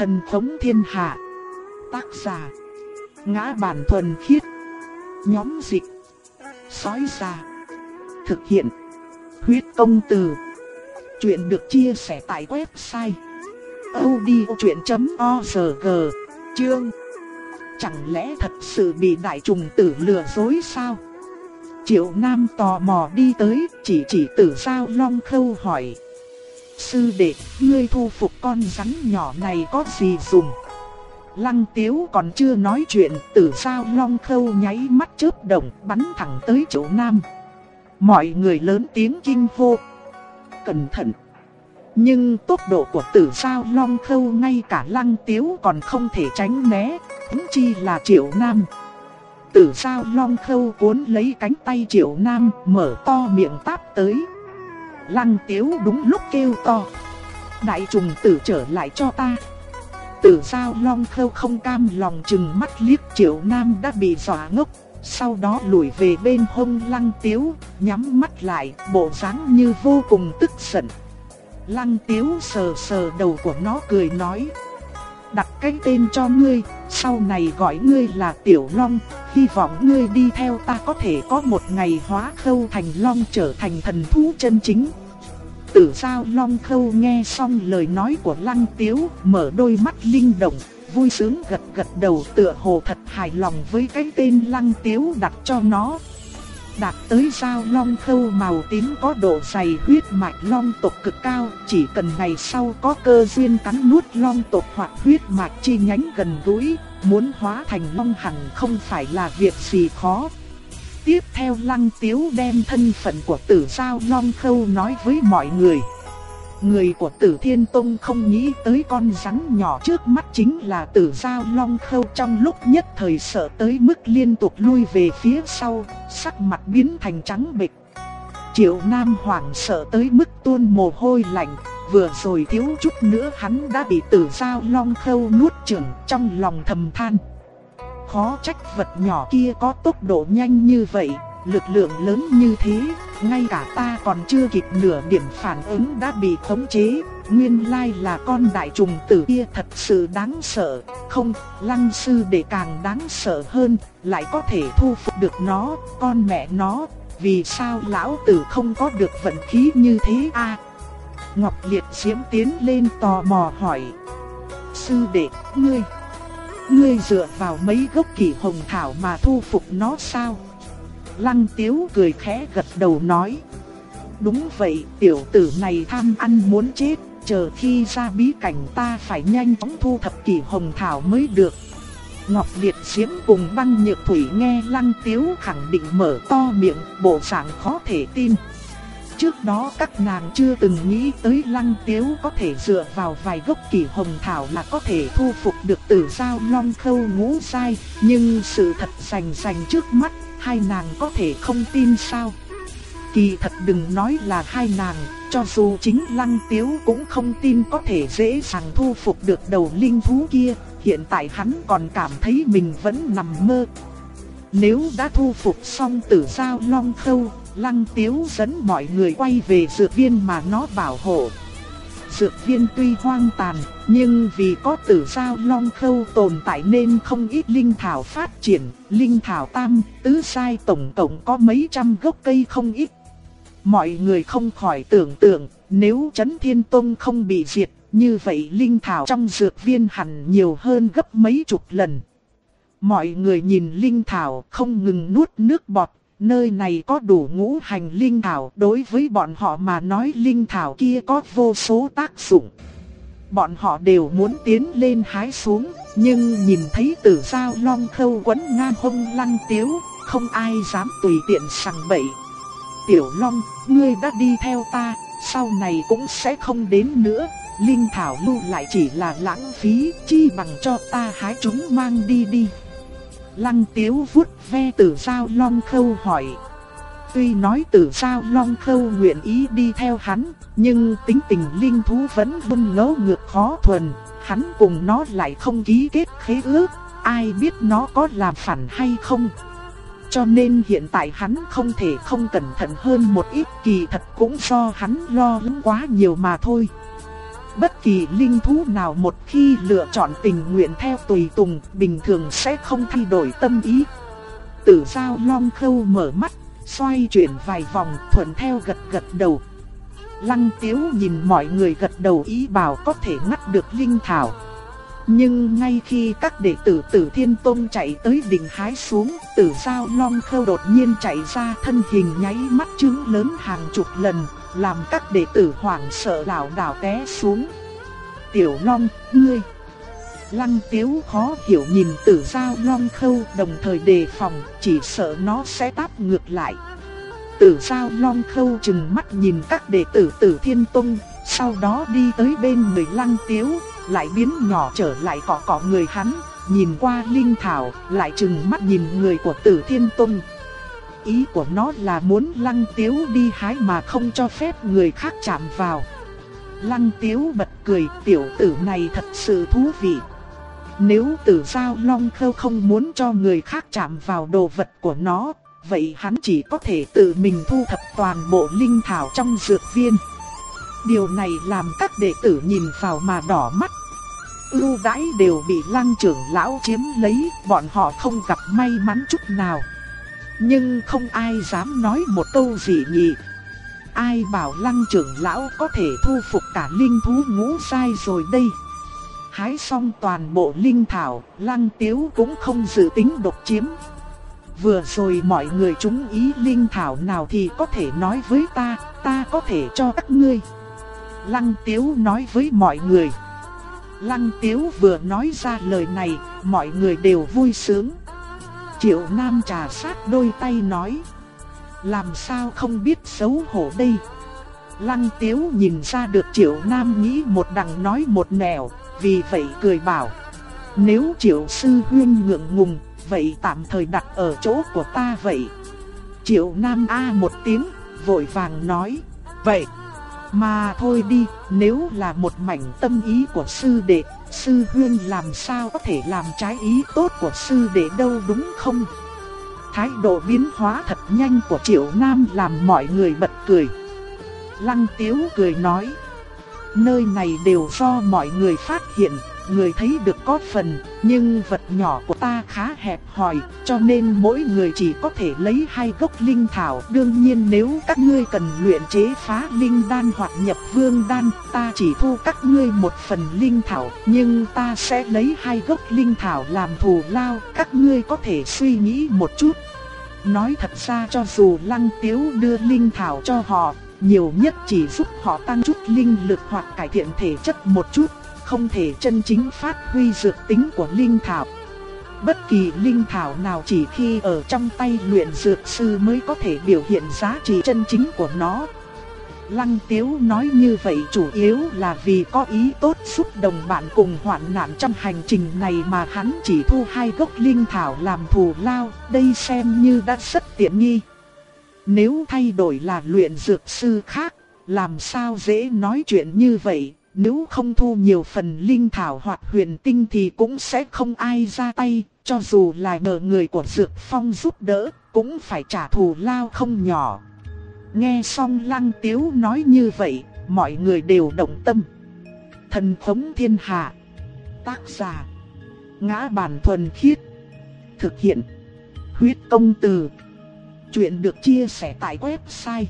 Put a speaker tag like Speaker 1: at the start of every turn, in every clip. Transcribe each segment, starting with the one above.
Speaker 1: Thần khống thiên hạ. Tác giả: Ngã Bản Thuần Khiết. Nhóm dịch: Sói Già. Thực hiện: Huyết Công Từ. Chuyện được chia sẻ tại website audiochuyện.org. Chương: Chẳng lẽ thật sự bị đại trùng tử lừa dối sao? Triệu Nam tò mò đi tới, chỉ Tử Dao Long Khâu hỏi: Sư đệ, ngươi thu phục con rắn nhỏ này có gì dùng? Lăng Tiếu còn chưa nói chuyện, Tử Dao Long Khâu nháy mắt chớp động bắn thẳng tới Triệu Nam. Mọi người lớn tiếng kinh hô: Cẩn thận! Nhưng tốc độ của Tử Dao Long Khâu ngay cả Lăng Tiếu còn không thể tránh né, huống chi là Triệu Nam. Tử Dao Long Khâu cuốn lấy cánh tay Triệu Nam, mở to miệng táp tới. Lăng Tiếu đúng lúc kêu to: Đại trùng tử trở lại cho ta! Tử Dao Long Khâu không cam lòng chừng mắt liếc Triệu Nam đã bị dọa ngốc, sau đó lùi về bên hông Lăng Tiếu, nhắm mắt lại, bộ dáng như vô cùng tức giận. Lăng Tiếu sờ sờ đầu của nó cười nói: Đặt cái tên cho ngươi, sau này gọi ngươi là Tiểu Long, hy vọng ngươi đi theo ta có thể có một ngày hóa Khâu thành Long, trở thành thần thú chân chính. Tử Dao Long Khâu nghe xong lời nói của Lăng Tiếu, mở đôi mắt linh động, vui sướng gật đầu, tựa hồ thật hài lòng với cái tên Lăng Tiếu đặt cho nó. Đạt tới Dao Long Khâu màu tím có độ dày huyết mạch long tộc cực cao, chỉ cần ngày sau có cơ duyên cắn nuốt long tộc hoặc huyết mạch chi nhánh gần gũi, muốn hóa thành long hẳn không phải là việc gì khó. Tiếp theo Lăng Tiếu đem thân phận của Tử Dao Long Khâu nói với mọi người. Người của Tử Thiên Tông không nghĩ tới con rắn nhỏ trước mắt chính là Tử Dao Long Khâu, trong lúc nhất thời sợ tới mức liên tục lui về phía sau, sắc mặt biến thành trắng bệch. Triệu Nam hoảng sợ tới mức tuôn mồ hôi lạnh, vừa rồi thiếu chút nữa hắn đã bị Tử Dao Long Khâu nuốt chửng, trong lòng thầm than. Khó trách vật nhỏ kia có tốc độ nhanh như vậy, lực lượng lớn như thế, ngay cả ta còn chưa kịp nửa điểm phản ứng đã bị khống chế. Nguyên lai là con đại trùng tử kia thật sự đáng sợ. Không, Lăng sư đệ càng đáng sợ hơn, lại có thể thu phục được nó. Con mẹ nó, vì sao lão tử không có được vận khí như thế a? Ngọc Liệt Diễm tiến lên tò mò hỏi: Sư đệ, ngươi dựa vào mấy gốc kỳ hồng thảo mà thu phục nó sao? Lăng Tiếu cười khẽ gật đầu nói: Đúng vậy, tiểu tử này tham ăn muốn chết, chờ khi ra bí cảnh ta phải nhanh chóng thu thập kỳ hồng thảo mới được. Ngọc Liệt Diễm cùng Băng Nhược Thủy nghe Lăng Tiếu khẳng định mở to miệng, bộ dạng khó thể tin. Trước đó các nàng chưa từng nghĩ tới Lăng Tiếu có thể dựa vào vài gốc kỳ hồng thảo là có thể thu phục được Tử Dao Long Khâu ngũ giai, nhưng sự thật rành trước mắt, hai nàng có thể không tin sao? Kỳ thật đừng nói là hai nàng, cho dù chính Lăng Tiếu cũng không tin có thể dễ dàng thu phục được đầu linh thú kia, hiện tại hắn còn cảm thấy mình vẫn nằm mơ. Nếu đã thu phục xong Tử Dao Long Khâu, Lăng Tiếu dẫn mọi người quay về dược viên mà nó bảo hộ. Dược viên tuy hoang tàn, nhưng vì có Tử Dao Long Khâu tồn tại nên không ít linh thảo phát triển, linh thảo tam, tứ giai tổng cộng có mấy trăm gốc cây không ít. Mọi người không khỏi tưởng tượng, nếu Chấn Thiên Tông không bị diệt, như vậy linh thảo trong dược viên hẳn nhiều hơn gấp mấy chục lần. Mọi người nhìn linh thảo không ngừng nuốt nước bọt. Nơi này có đủ ngũ hành linh thảo, đối với bọn họ mà nói linh thảo kia có vô số tác dụng. Bọn họ đều muốn tiến lên hái xuống, nhưng nhìn thấy Tử Dao Long Khâu quấn ngang hông Lăng Tiếu, không ai dám tùy tiện sằng bậy. Tiểu Long, ngươi đã đi theo ta, sau này cũng sẽ không đến nữa. Linh thảo lưu lại chỉ là lãng phí, chi bằng cho ta hái chúng mang đi. Lăng Tiếu vuốt ve Tử Dao Long Khâu hỏi. Tuy nói Tử Dao Long Khâu nguyện ý đi theo hắn, nhưng tính tình linh thú vẫn luôn ngấu ngược khó thuần, hắn cùng nó lại không ký kết khế ước, ai biết nó có làm phản hay không. Cho nên hiện tại hắn không thể không cẩn thận hơn một ít, kỳ thật cũng do hắn lo lắng quá nhiều mà thôi. Bất kỳ linh thú nào một khi lựa chọn tình nguyện theo tùy tùng, bình thường sẽ không thay đổi tâm ý. Tử Dao Long Khâu mở mắt, xoay chuyển vài vòng, thuận theo gật gật đầu. Lăng Tiếu nhìn mọi người gật đầu ý bảo có thể ngắt được linh thảo. Nhưng ngay khi các đệ tử Tử Thiên Tông chạy tới đỉnh hái xuống, Tử Dao Long Khâu đột nhiên chạy ra, thân hình nháy mắt trướng lớn hàng chục lần, làm các đệ tử hoảng sợ lảo đảo té xuống. Tiểu Long, ngươi! Lăng Tiếu khó hiểu nhìn Tử Dao Long Khâu, đồng thời đề phòng, chỉ sợ nó sẽ táp ngược lại. Tử Dao Long Khâu trừng mắt nhìn các đệ tử Tử Thiên Tông, sau đó đi tới bên người Lăng Tiếu, lại biến nhỏ trở lại cọ người hắn, nhìn qua linh thảo, lại trừng mắt nhìn người của Tử Thiên Tông. Ý của nó là muốn Lăng Tiếu đi hái mà không cho phép người khác chạm vào. Lăng Tiếu bật cười, tiểu tử này thật sự thú vị. Nếu Tử Dao Long Khâu không muốn cho người khác chạm vào đồ vật của nó, vậy hắn chỉ có thể tự mình thu thập toàn bộ linh thảo trong dược viên. Điều này làm các đệ tử nhìn vào mà đỏ mắt. Ưu đãi đều bị Lăng trưởng lão chiếm lấy, bọn họ không gặp may mắn chút nào. Nhưng không ai dám nói một câu gì nhỉ. Ai bảo Lăng trưởng lão có thể thu phục cả linh thú ngũ giai rồi đây. Hái xong toàn bộ linh thảo, Lăng Tiếu cũng không dự tính độc chiếm. Vừa rồi mọi người trúng ý linh thảo nào thì có thể nói với ta có thể cho các ngươi. Lăng Tiếu nói với mọi người. Lăng Tiếu vừa nói ra lời này, mọi người đều vui sướng. Triệu Nam trà sát đôi tay nói. Làm sao không biết xấu hổ đây. Lăng Tiếu nhìn ra được Triệu Nam nghĩ một đằng nói một nẻo, vì vậy cười bảo. Nếu Triệu sư huynh ngượng ngùng, vậy tạm thời đặt ở chỗ của ta vậy. Triệu Nam một tiếng, vội vàng nói. Vậy mà thôi đi, nếu là một mảnh tâm ý của sư đệ, sư huynh làm sao có thể làm trái ý tốt của sư đệ đâu đúng không? Thái độ biến hóa thật nhanh của Triệu Nam làm mọi người bật cười. Lăng Tiếu cười nói. Nơi này đều do mọi người phát hiện, người thấy được có phần, nhưng vật nhỏ của ta khá hẹp hòi, cho nên mỗi người chỉ có thể lấy 2 gốc linh thảo. Đương nhiên nếu các ngươi cần luyện chế phá linh đan hoặc nhập vương đan, ta chỉ thu các ngươi một phần linh thảo, nhưng ta sẽ lấy 2 gốc linh thảo làm thù lao, các ngươi có thể suy nghĩ một chút. Nói thật ra cho dù Lăng Tiếu đưa linh thảo cho họ, nhiều nhất chỉ giúp họ tăng chút linh lực hoặc cải thiện thể chất một chút, không thể chân chính phát huy dược tính của linh thảo. Bất kỳ linh thảo nào chỉ khi ở trong tay luyện dược sư mới có thể biểu hiện giá trị chân chính của nó. Lăng Tiếu nói như vậy chủ yếu là vì có ý tốt giúp đồng bạn cùng hoạn nạn trong hành trình này mà hắn chỉ thu 2 gốc linh thảo làm thù lao, đây xem như đã rất tiện nghi. Nếu thay đổi là luyện dược sư khác, làm sao dễ nói chuyện như vậy, nếu không thu nhiều phần linh thảo hoặc huyền tinh thì cũng sẽ không ai ra tay, cho dù là nhờ người của Dược Phong giúp đỡ, cũng phải trả thù lao không nhỏ. Nghe xong Lăng Tiếu nói như vậy, mọi người đều động tâm. Thần Khống Thiên Hạ. Tác giả Ngã Bản Thuần Khiết. Thực hiện Huyết Công Từ. Chuyện được chia sẻ tại website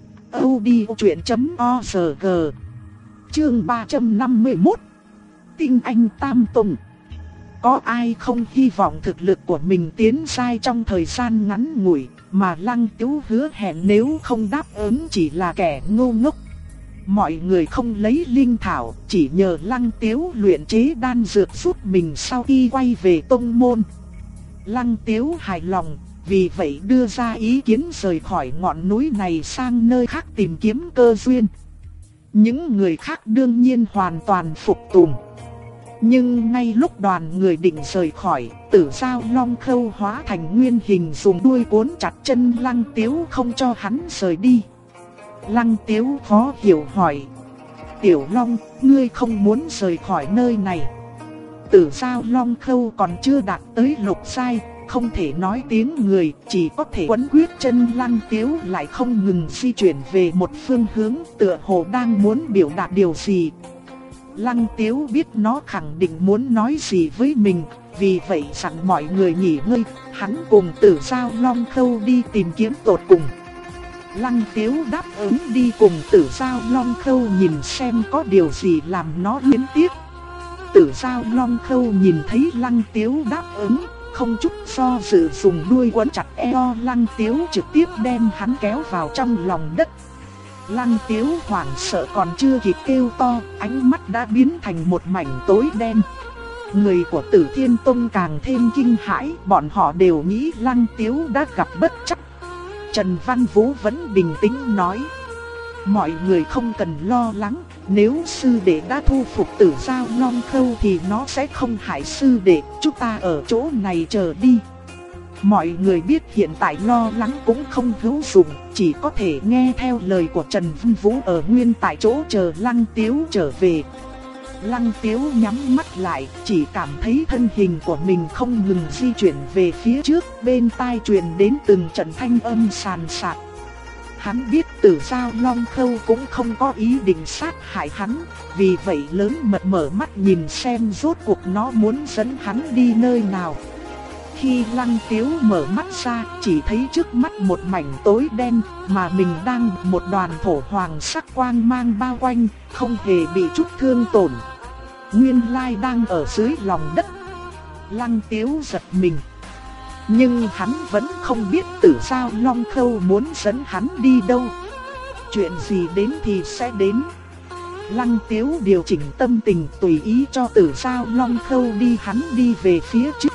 Speaker 1: audiochuyện.org. Chương 351. Tinh Anh Tam Tùng. Có ai không hy vọng thực lực của mình tiến giai trong thời gian ngắn ngủi, mà Lăng Tiếu hứa hẹn nếu không đáp ứng chỉ là kẻ ngu ngốc. Mọi người không lấy linh thảo, chỉ nhờ Lăng Tiếu luyện chế đan dược giúp mình sau khi quay về tông môn. Lăng Tiếu hài lòng, vì vậy đưa ra ý kiến rời khỏi ngọn núi này sang nơi khác tìm kiếm cơ duyên. Những người khác đương nhiên hoàn toàn phục tùng. Nhưng ngay lúc đoàn người định rời khỏi, Tử Dao Long Khâu hóa thành nguyên hình dùng đuôi cuốn chặt chân Lăng Tiếu không cho hắn rời đi. Lăng Tiếu khó hiểu hỏi. Tiểu Long, ngươi không muốn rời khỏi nơi này. Tử Dao Long Khâu còn chưa đạt tới lục giai, không thể nói tiếng người, chỉ có thể quấn quyết chân Lăng Tiếu lại không ngừng di chuyển về một phương hướng, tựa hồ đang muốn biểu đạt điều gì. Lăng Tiếu biết nó khẳng định muốn nói gì với mình, vì vậy dặn mọi người nghỉ ngơi, hắn cùng Tử Dao Long Khâu đi tìm kiếm tột cùng. Lăng Tiếu đáp ứng đi cùng Tử Dao Long Khâu nhìn xem có điều gì làm nó luyến tiếc. Tử Dao Long Khâu nhìn thấy Lăng Tiếu đáp ứng, không chút do dự dùng đuôi quấn chặt eo Lăng Tiếu, trực tiếp đem hắn kéo vào trong lòng đất. Lăng Tiếu hoảng sợ còn chưa kịp kêu to, ánh mắt đã biến thành một mảnh tối đen. Người của Tử Thiên Tông càng thêm kinh hãi, bọn họ đều nghĩ Lăng Tiếu đã gặp bất trắc. Trần Văn Vũ vẫn bình tĩnh nói: mọi người không cần lo lắng, nếu sư đệ đã thu phục Tử Dao Long Khâu thì nó sẽ không hại sư đệ, chúng ta ở chỗ này chờ đi. Mọi người biết hiện tại lo lắng cũng không hữu dụng, chỉ có thể nghe theo lời của Trần Văn Vũ ở nguyên tại chỗ chờ Lăng Tiếu trở về. Lăng Tiếu nhắm mắt lại, chỉ cảm thấy thân hình của mình không ngừng di chuyển về phía trước, bên tai truyền đến từng trận thanh âm sàn sạt. Hắn biết Tử Dao Long Khâu cũng không có ý định sát hại hắn, vì vậy lớn mật mở mắt nhìn xem rốt cuộc nó muốn dẫn hắn đi nơi nào. Khi Lăng Tiếu mở mắt ra, chỉ thấy trước mắt một mảnh tối đen, mà mình đang một đoàn thổ hoàng sắc quang mang bao quanh, không hề bị chút thương tổn. Nguyên lai đang ở dưới lòng đất. Lăng Tiếu giật mình. Nhưng hắn vẫn không biết Tử Dao Long Khâu muốn dẫn hắn đi đâu. Chuyện gì đến thì sẽ đến. Lăng Tiếu điều chỉnh tâm tình tùy ý cho Tử Dao Long Khâu đi, hắn đi về phía trước.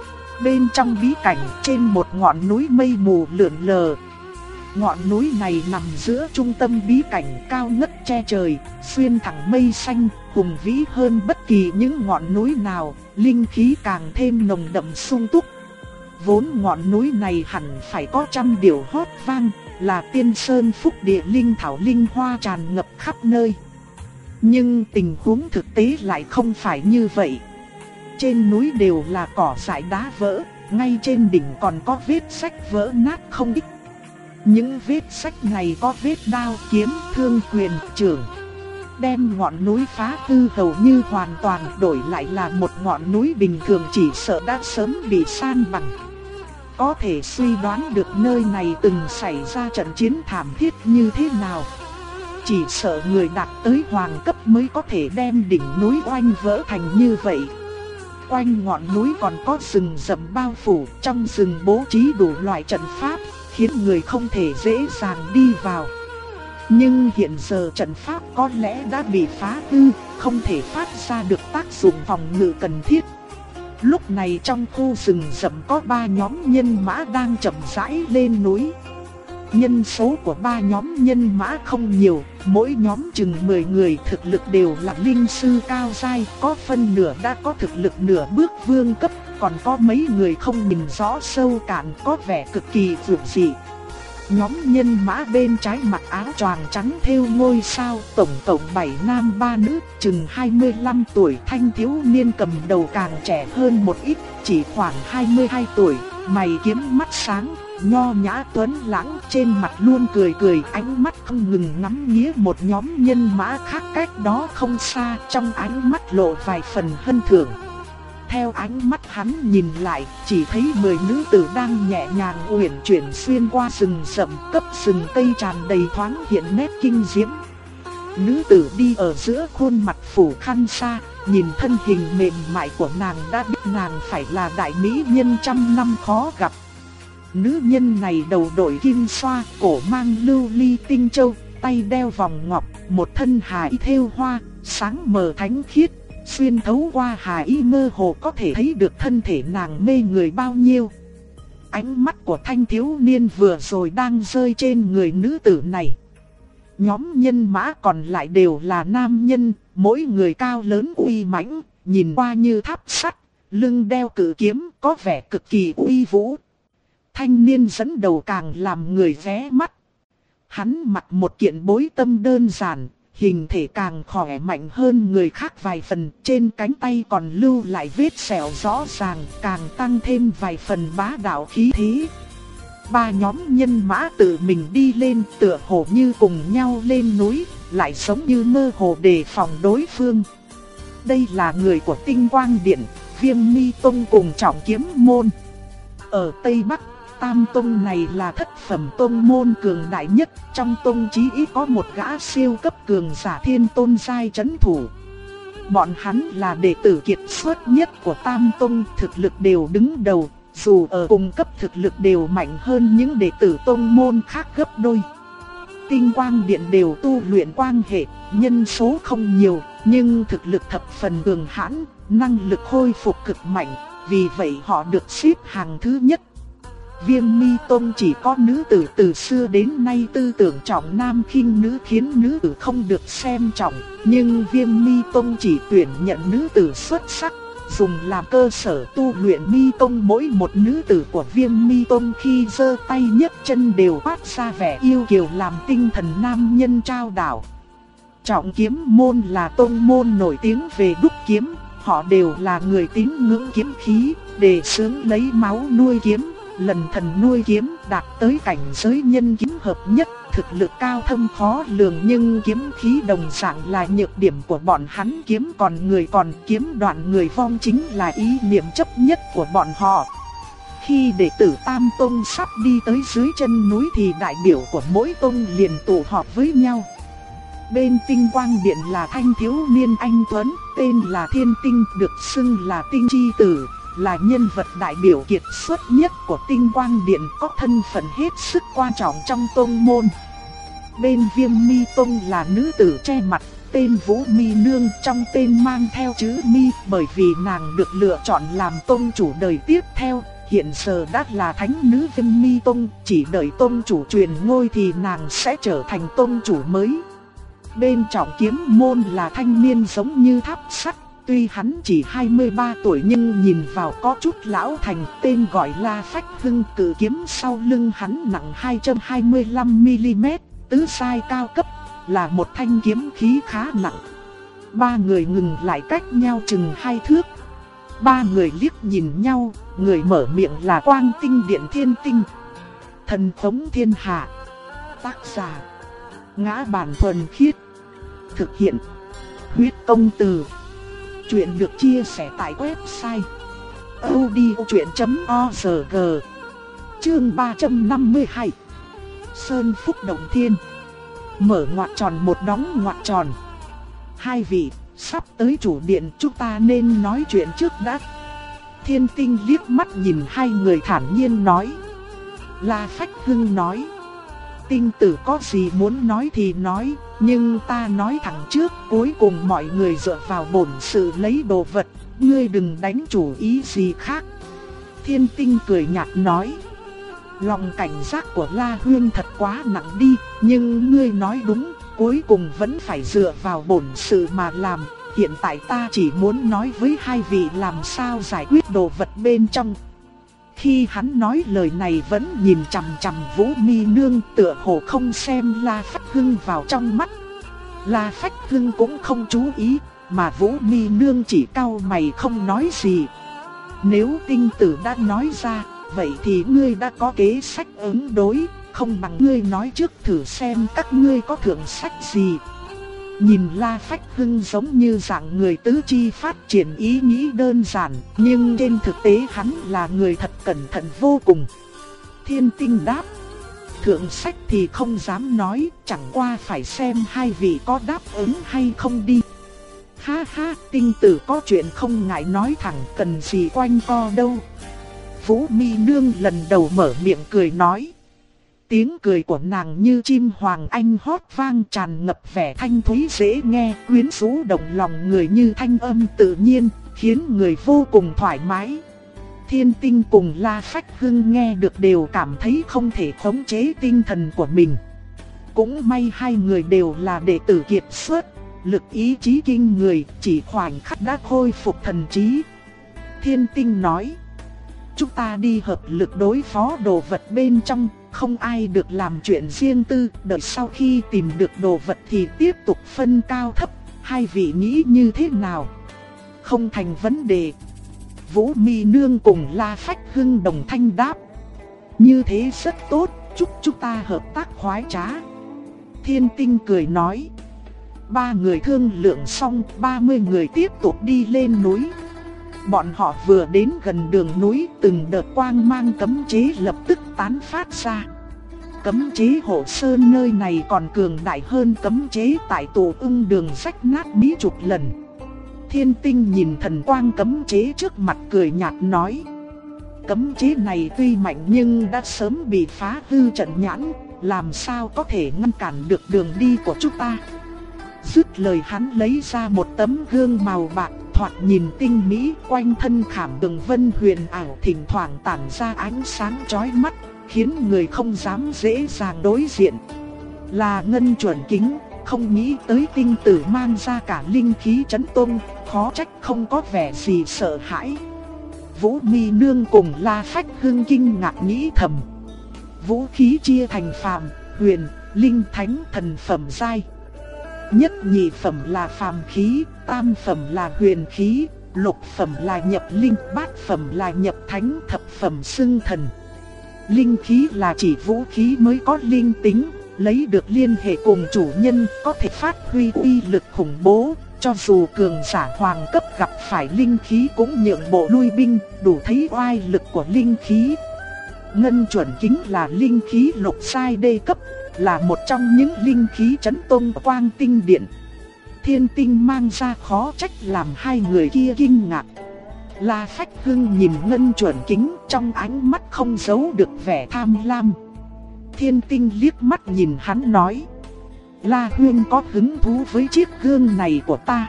Speaker 1: Bên trong bí cảnh, trên một ngọn núi mây mù lượn lờ. Ngọn núi này nằm giữa trung tâm bí cảnh, cao ngất che trời, xuyên thẳng mây xanh, hùng vĩ hơn bất kỳ những ngọn núi nào, linh khí càng thêm nồng đậm sung túc. Vốn ngọn núi này hẳn phải có trăm điểu hót vang, là tiên sơn phúc địa, linh thảo linh hoa tràn ngập khắp nơi. Nhưng tình huống thực tế lại không phải như vậy. Trên núi đều là cỏ dại đá vỡ, ngay trên đỉnh còn có vết rách vỡ nát không ít. Những vết rách này có vết đao kiếm, thương quyền, chưởng, đem ngọn núi phá hư hầu như hoàn toàn, đổi lại là một ngọn núi bình thường chỉ sợ đã sớm bị san bằng. Có thể suy đoán được nơi này từng xảy ra trận chiến thảm thiết như thế nào. Chỉ sợ người đạt tới hoàng cấp mới có thể đem đỉnh núi oanh vỡ thành như vậy. Quanh ngọn núi còn có rừng rậm bao phủ, trong rừng bố trí đủ loại trận pháp, khiến người không thể dễ dàng đi vào. Nhưng hiện giờ trận pháp có lẽ đã bị phá hư, không thể phát ra được tác dụng phòng ngự cần thiết. Lúc này trong khu rừng rậm có 3 nhóm nhân mã đang chậm rãi lên núi. Nhân số của 3 nhóm nhân mã không nhiều, mỗi nhóm chừng 10 người, thực lực đều là linh sư cao giai, có phân nửa đã có thực lực nửa bước vương cấp, còn có mấy người không nhìn rõ sâu cạn, có vẻ cực kỳ vượt dị. Nhóm nhân mã bên trái mặc áo choàng trắng thêu ngôi sao, tổng cộng 7 nam 3 nữ, chừng 25 tuổi, thanh thiếu niên cầm đầu càng trẻ hơn một ít, chỉ khoảng 22 tuổi, mày kiếm mắt sáng, nho nhã tuấn lãng, trên mặt luôn cười cười, ánh mắt không ngừng ngắm nghía một nhóm nhân mã khác cách đó không xa, trong ánh mắt lộ vài phần hân thưởng. Theo ánh mắt hắn nhìn lại, chỉ thấy 10 nữ tử đang nhẹ nhàng uyển chuyển xuyên qua rừng rậm, cấp rừng cây tràn đầy thoáng hiện nét kinh diễm. Nữ tử đi ở giữa khuôn mặt phủ khăn sa, nhìn thân hình mềm mại của nàng đã biết nàng phải là đại mỹ nhân trăm năm khó gặp. Nữ nhân này đầu đội kim xoa, cổ mang lưu ly tinh châu, tay đeo vòng ngọc, một thân hài thêu hoa, sáng mờ thánh khiết. Xuyên thấu qua hài y mơ hồ có thể thấy được thân thể nàng mê người bao nhiêu. Ánh mắt của thanh thiếu niên vừa rồi đang rơi trên người nữ tử này. Nhóm nhân mã còn lại đều là nam nhân, mỗi người cao lớn uy mãnh, nhìn qua như tháp sắt, lưng đeo cự kiếm, có vẻ cực kỳ uy vũ. Thanh niên dẫn đầu càng làm người ghé mắt. Hắn mặc một kiện bối tâm đơn giản, hình thể càng khỏe mạnh hơn người khác vài phần, trên cánh tay còn lưu lại vết sẹo rõ ràng, càng tăng thêm vài phần bá đạo khí thế. 3 nhóm nhân mã tự mình đi lên, tựa hồ như cùng nhau lên núi, lại giống như mơ hồ đề phòng đối phương. đây là người của Tinh Quang Điện, Viêm Mi Tông cùng Trọng Kiếm Môn. Ở Tây Bắc, Tam Tông này là thất phẩm tông môn cường đại nhất, trong tông chí ít có một gã siêu cấp cường giả thiên tôn giai trấn thủ. Bọn hắn là đệ tử kiệt xuất nhất của Tam Tông, thực lực đều đứng đầu, dù ở cùng cấp thực lực đều mạnh hơn những đệ tử tông môn khác gấp đôi. Tinh Quang Điện đều tu luyện quang hệ, nhân số không nhiều, nhưng thực lực thập phần cường hãn, năng lực khôi phục cực mạnh, vì vậy họ được xếp hàng thứ nhất. Viêm Mi Tông chỉ có nữ tử từ xưa đến nay tư tưởng trọng nam khinh nữ khiến nữ tử không được xem trọng, nhưng Viêm Mi Tông chỉ tuyển nhận nữ tử xuất sắc, dùng làm cơ sở tu luyện mi công. Mỗi một nữ tử của Viêm Mi Tông khi giơ tay nhấc chân đều phát ra vẻ yêu kiều làm tinh thần nam nhân trao đảo. Trọng Kiếm Môn là tông môn nổi tiếng về đúc kiếm, họ đều là người tín ngưỡng kiếm khí, đề xướng lấy máu nuôi kiếm. Lần thần nuôi kiếm đạt tới cảnh giới nhân kiếm hợp nhất, thực lực cao thâm khó lường, nhưng kiếm khí đồng dạng là nhược điểm của bọn hắn. Kiếm còn người còn kiếm đoạn người vong chính là ý niệm chấp nhất của bọn họ. Khi đệ tử Tam Tông sắp đi tới dưới chân núi thì đại biểu của mỗi tông liền tụ họp với nhau. Bên Tinh Quang Điện là thanh thiếu niên anh tuấn, tên là Thiên Tinh, được xưng là Tinh Chi Tử, là nhân vật đại biểu kiệt xuất nhất của Tinh Quang Điện, có thân phận hết sức quan trọng trong tông môn. Bên Viêm Mi Tông là nữ tử che mặt, tên Vũ Mi Nương, trong tên mang theo chữ Mi, bởi vì nàng được lựa chọn làm tông chủ đời tiếp theo, hiện giờ đã là thánh nữ Viêm Mi Tông, chỉ đợi tông chủ truyền ngôi thì nàng sẽ trở thành tông chủ mới. Bên Trọng Kiếm Môn là thanh niên giống như tháp sắt, tuy hắn chỉ 23 tuổi nhưng nhìn vào có chút lão thành, tên gọi là Phách Hưng. Cự kiếm sau lưng hắn nặng 225mm, tứ sai cao cấp, là một thanh kiếm khí khá nặng. Ba người ngừng lại cách nhau chừng 2 thước. Ba người liếc nhìn nhau, người mở miệng là Quang Tinh Điện Thiên Tinh. Thần thống thiên hạ. Tác giả: Ngã Bản Thuần Khiết. Thực hiện: Huyết Công Từ. Chuyện được chia sẻ tại website audiochuyện.org. Chương 352. Sơn Phúc Động Thiên. Mở ngoặc tròn một đóng ngoặc tròn. Hai vị, sắp tới chủ điện, chúng ta nên nói chuyện trước đã. Thiên Tinh liếc mắt nhìn hai người thản nhiên nói. La Phách Hưng nói: Tinh tử có gì muốn nói thì nói, nhưng ta nói thẳng trước, cuối cùng mọi người dựa vào bổn sự lấy đồ vật, ngươi đừng đánh chủ ý gì khác. Thiên Tinh cười nhạt nói: Lòng cảnh giác của La Huyên thật quá nặng đi, nhưng ngươi nói đúng, cuối cùng vẫn phải dựa vào bổn sự mà làm. Hiện tại ta chỉ muốn nói với hai vị làm sao giải quyết đồ vật bên trong. Khi hắn nói lời này vẫn nhìn chằm chằm Vũ Mi Nương, tựa hồ không xem La Phách Hưng vào trong mắt. La Phách Hưng cũng không chú ý, mà Vũ Mi Nương chỉ cau mày không nói gì. Nếu Tinh tử đã nói ra, vậy thì ngươi đã có kế sách ứng đối, không bằng ngươi nói trước thử xem các ngươi có thượng sách gì. Nhìn La Phách Hưng giống như dạng người tứ chi phát triển ý nghĩ đơn giản, nhưng trên thực tế hắn là người thật cẩn thận vô cùng. Thiên Tinh đáp: Thượng sách thì không dám nói, chẳng qua phải xem hai vị có đáp ứng hay không đi. Ha ha, Tinh tử có chuyện không ngại nói thẳng, cần gì quanh co đâu. Vũ Mi Nương lần đầu mở miệng cười nói. Tiếng cười của nàng như chim hoàng anh hót vang, tràn ngập vẻ thanh thúy dễ nghe, quyến rũ động lòng người như thanh âm tự nhiên, khiến người vô cùng thoải mái. Thiên Tinh cùng La Phách Hưng nghe được đều cảm thấy không thể khống chế tinh thần của mình. Cũng may hai người đều là đệ tử kiệt xuất, lực ý chí kinh người, chỉ khoảnh khắc đã khôi phục thần trí. Thiên Tinh nói: Chúng ta đi hợp lực đối phó đồ vật bên trong, không ai được làm chuyện riêng tư, đợi sau khi tìm được đồ vật thì tiếp tục phân cao thấp, hai vị nghĩ như thế nào? Không thành vấn đề. Vũ Mi Nương cùng La Phách Hưng đồng thanh đáp: Như thế rất tốt, chúc chúng ta hợp tác khoái trá. Thiên Tinh cười nói: ba người thương lượng xong, 30 người tiếp tục đi lên núi. Bọn họ vừa đến gần đường núi, từng đợt quang mang cấm chế lập tức tán phát ra. Cấm chế hộ sơn nơi này còn cường đại hơn cấm chế tại Tù Ưng đường rách nát mấy chục lần. Thiên Tinh nhìn thần quang cấm chế trước mặt cười nhạt nói: cấm chế này tuy mạnh nhưng đã sớm bị phá hư trận nhãn, làm sao có thể ngăn cản được đường đi của chúng ta. Dứt lời hắn lấy ra một tấm gương màu bạc, thoạt nhìn tinh mỹ, quanh thân khảm đường vân huyền ảo, thỉnh thoảng tản ra ánh sáng chói mắt, khiến người không dám dễ dàng đối diện. Là ngân chuẩn kính, không nghĩ tới tinh tử mang ra cả linh khí chấn tôn, khó trách không có vẻ gì sợ hãi. Vũ Mi Nương cùng La Phách Hưng kinh ngạc nghĩ thầm. Vũ khí chia thành phàm, huyền, linh, thánh, thần phẩm giai. Nhất nhị phẩm là phàm khí, tam phẩm là huyền khí, lục phẩm là nhập linh, bát phẩm là nhập thánh, thập phẩm xưng thần. Linh khí là chỉ vũ khí mới có linh tính, lấy được liên hệ cùng chủ nhân có thể phát huy uy lực khủng bố. Cho dù cường giả hoàng cấp gặp phải linh khí cũng nhượng bộ lui binh, đủ thấy oai lực của linh khí. Ngân chuẩn kính là linh khí lục sai đê cấp, là một trong những linh khí chấn tôn quang tinh điện. Thiên Tinh mang ra khó trách làm hai người kia kinh ngạc. La Phách Hưng nhìn ngân chuẩn kính, trong ánh mắt không giấu được vẻ tham lam. Thiên Tinh liếc mắt nhìn hắn nói: La Huyên có hứng thú với chiếc gương này của ta.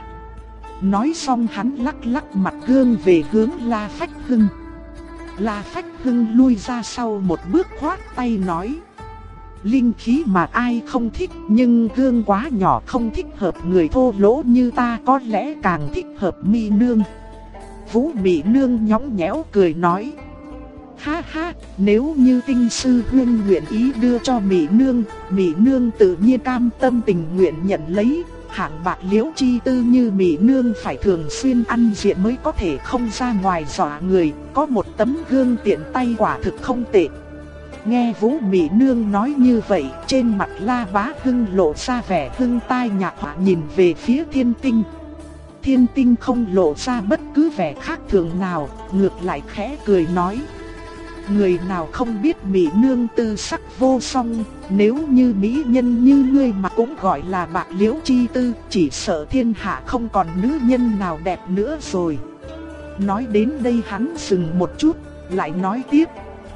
Speaker 1: Nói xong hắn lắc lắc mặt gương về hướng La Phách Hưng. La Phách Hưng lui ra sau một bước khoát tay nói: linh khí mà ai không thích, nhưng gương quá nhỏ không thích hợp người thô lỗ như ta, có lẽ càng thích hợp Mi Nương. Vũ Mị Nương nhõng nhẽo cười nói: ha ha, nếu như Tinh sư huynh nguyện ý đưa cho Mị Nương tự nhiên cam tâm tình nguyện nhận lấy. Hạng bạc liễu chi tư như Mị Nương phải thường xuyên ăn diện mới có thể không ra ngoài dọa người, có một tấm gương tiện tay quả thực không tệ. Nghe Vũ Mị Nương nói như vậy, trên mặt La Bá Hưng lộ ra vẻ hưng tai nhạc họa, nhìn về phía Thiên Tinh. Thiên Tinh không lộ ra bất cứ vẻ khác thường nào, ngược lại khẽ cười nói: người nào không biết Mị Nương tư sắc vô song, nếu như mỹ nhân như ngươi mà cũng gọi là bạc liễu chi tư, chỉ sợ thiên hạ không còn nữ nhân nào đẹp nữa rồi. Nói đến đây hắn dừng một chút, lại nói tiếp: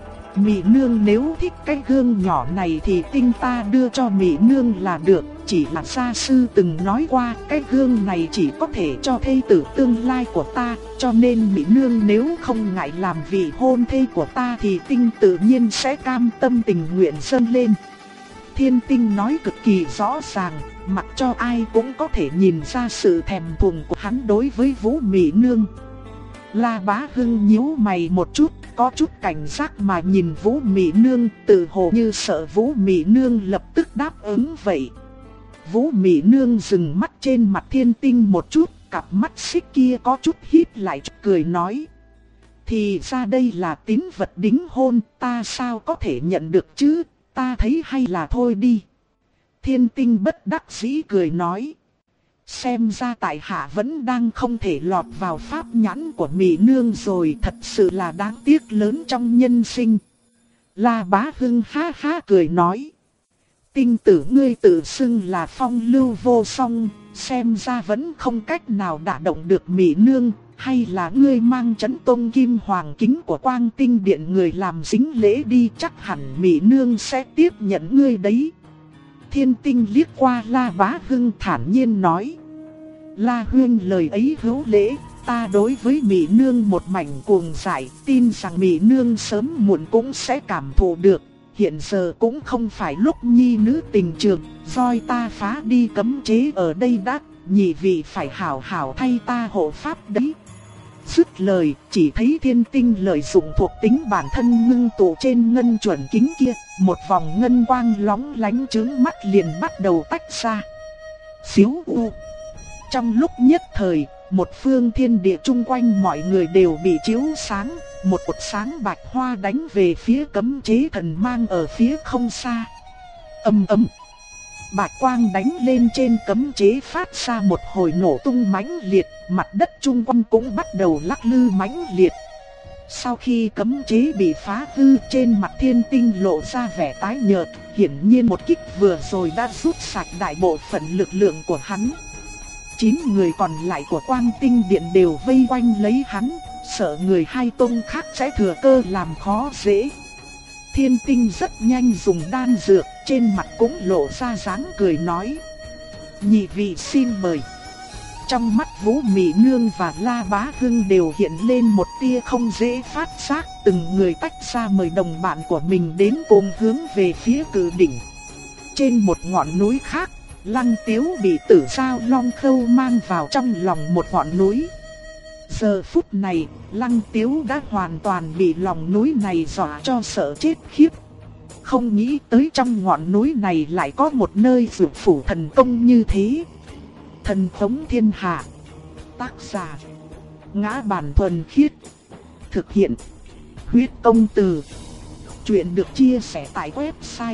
Speaker 1: Mị Nương nếu thích cái gương nhỏ này thì Tinh ta đưa cho Mị Nương là được. Chỉ là gia sư từng nói qua, cái gương này chỉ có thể cho thê tử tương lai của ta, cho nên Mị Nương nếu không ngại làm vị hôn thê của ta thì Tinh tự nhiên sẽ cam tâm tình nguyện dâng lên. Thiên Tinh nói cực kỳ rõ ràng, mặc cho ai cũng có thể nhìn ra sự thèm thuồng của hắn đối với Vũ Mị Nương. La Bá Hưng nhíu mày một chút, có chút cảnh giác mà nhìn Vũ Mị Nương, tự hồ như sợ Vũ Mị Nương lập tức đáp ứng vậy. Vũ Mị Nương dừng mắt trên mặt Thiên Tinh một chút, cặp mắt xích kia có chút híp lại, cười nói: thì ra đây là tín vật đính hôn, ta sao có thể nhận được chứ, ta thấy hay là thôi đi. Thiên Tinh bất đắc dĩ cười nói: xem ra tại hạ vẫn đang không thể lọt vào pháp nhãn của Mị Nương rồi, thật sự là đáng tiếc lớn trong nhân sinh. La Bá Hưng ha ha cười nói: Tinh tử ngươi tự xưng là phong lưu vô song, xem ra vẫn không cách nào đả động được Mị Nương, hay là ngươi mang chấn tôn kim hoàng kính của Quang Tinh Điện người làm dính lễ đi, chắc hẳn Mị Nương sẽ tiếp nhận ngươi đấy. Thiên Tinh liếc qua La Bá Hưng thản nhiên nói: La Huyên lời ấy hữu lễ, ta đối với Mị Nương một mảnh cuồng dại, tin rằng Mị Nương sớm muộn cũng sẽ cảm thụ được. Hiện giờ cũng không phải lúc nhi nữ tình trường, roi ta phá đi cấm chế ở đây đã, nhị vị phải hảo hảo thay ta hộ pháp đấy. Dứt lời, chỉ thấy Thiên Tinh lợi dụng thuộc tính bản thân ngưng tụ trên ngân chuẩn kính kia, một vòng ngân quang lóng lánh chướng mắt liền bắt đầu tách ra. Xíu u. Trong lúc nhất thời, một phương thiên địa chung quanh mọi người đều bị chiếu sáng, một cột sáng bạch hoa đánh về phía cấm chế thần mang ở phía không xa. Ầm ầm. bạch quang đánh lên trên cấm chế phát ra một hồi nổ tung mãnh liệt, mặt đất chung quanh cũng bắt đầu lắc lư mãnh liệt. Sau khi cấm chế bị phá hư, trên mặt Thiên Tinh lộ ra vẻ tái nhợt, hiển nhiên một kích vừa rồi đã rút sạch đại bộ phận lực lượng của hắn. 9 người còn lại của Quang Tinh Điện đều vây quanh lấy hắn, sợ người hai tông khác sẽ thừa cơ làm khó dễ. Thiên Tinh rất nhanh dùng đan dược, trên mặt cũng lộ ra dáng cười nói: nhị vị xin mời. Trong mắt Vũ Mị Nương và La Bá Hưng đều hiện lên một tia không dễ phát giác, từng người tách ra mời đồng bạn của mình đến cùng hướng về phía Cự Đỉnh. Trên một ngọn núi khác, Lăng Tiếu bị Tử Dao Long Khâu mang vào trong lòng một ngọn núi. Giờ phút này, Lăng Tiếu đã hoàn toàn bị lòng núi này dọa cho sợ chết khiếp. Không nghĩ tới trong ngọn núi này lại có một nơi dược phủ thần công như thế. Thần Tống Thiên Hạ. Tác giả: Ngã Bản Thuần Khiết. Thực hiện: Huyết Công Từ. Chuyện được chia sẻ tại website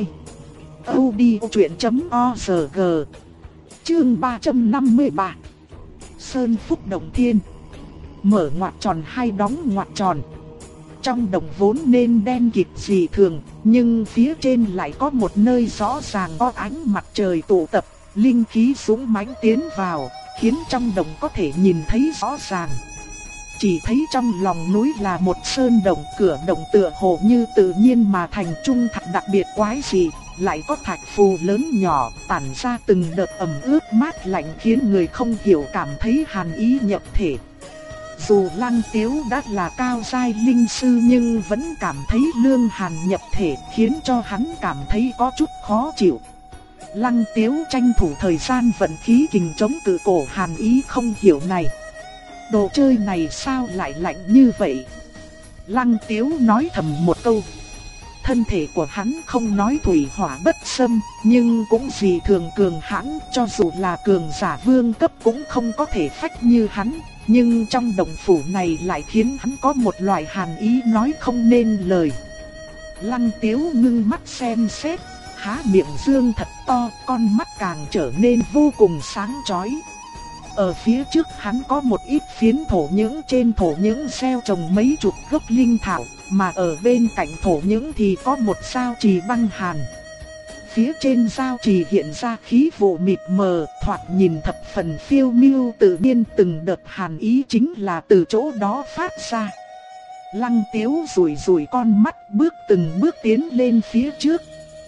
Speaker 1: audiochuyện.org. Chương 353. Sơn Phúc Động Thiên. Mở ngoặc tròn hay đóng ngoặc tròn. Trong đồng vốn nên đen kịt dị thường, nhưng phía trên lại có một nơi rõ ràng có ánh mặt trời tụ tập, linh khí dũng mãnh tiến vào, khiến trong đồng có thể nhìn thấy rõ ràng. Chỉ thấy trong lòng núi là một sơn động, cửa động tựa hồ như tự nhiên mà thành, trung thạch đặc biệt quái dị, lại có thạch phù lớn nhỏ tản ra từng đợt ẩm ướt mát lạnh, khiến người không hiểu cảm thấy hàn ý nhập thể. Dù Lăng Tiếu đã là cao giai linh sư nhưng vẫn cảm thấy lương hàn nhập thể, khiến cho hắn cảm thấy có chút khó chịu. Lăng Tiếu tranh thủ thời gian vận khí kình chống cự cổ hàn ý không hiểu này. Đồ chơi này sao lại lạnh như vậy? Lăng Tiếu nói thầm một câu. Thân thể của hắn không nói thủy hỏa bất xâm, nhưng cũng dị thường cường hãn, cho dù là cường giả vương cấp cũng không có thể phách như hắn. Nhưng trong động phủ này lại khiến hắn có một loại hàn ý nói không nên lời. Lăng Tiếu ngưng mắt xem xét, há miệng dương thật to, con mắt càng trở nên vô cùng sáng chói. Ở phía trước hắn có một ít phiến thổ nhưỡng, trên thổ nhưỡng gieo trồng mấy chục gốc linh thảo, mà ở bên cạnh thổ nhưỡng thì có một sao trì băng hàn. Phía trên sao trì hiện ra khí vụ mịt mờ, thoạt nhìn thập phần phiêu miêu tự nhiên, từng đợt hàn ý chính là từ chỗ đó phát ra. Lăng Tiếu rủi rủi con mắt, từng bước tiến lên phía trước.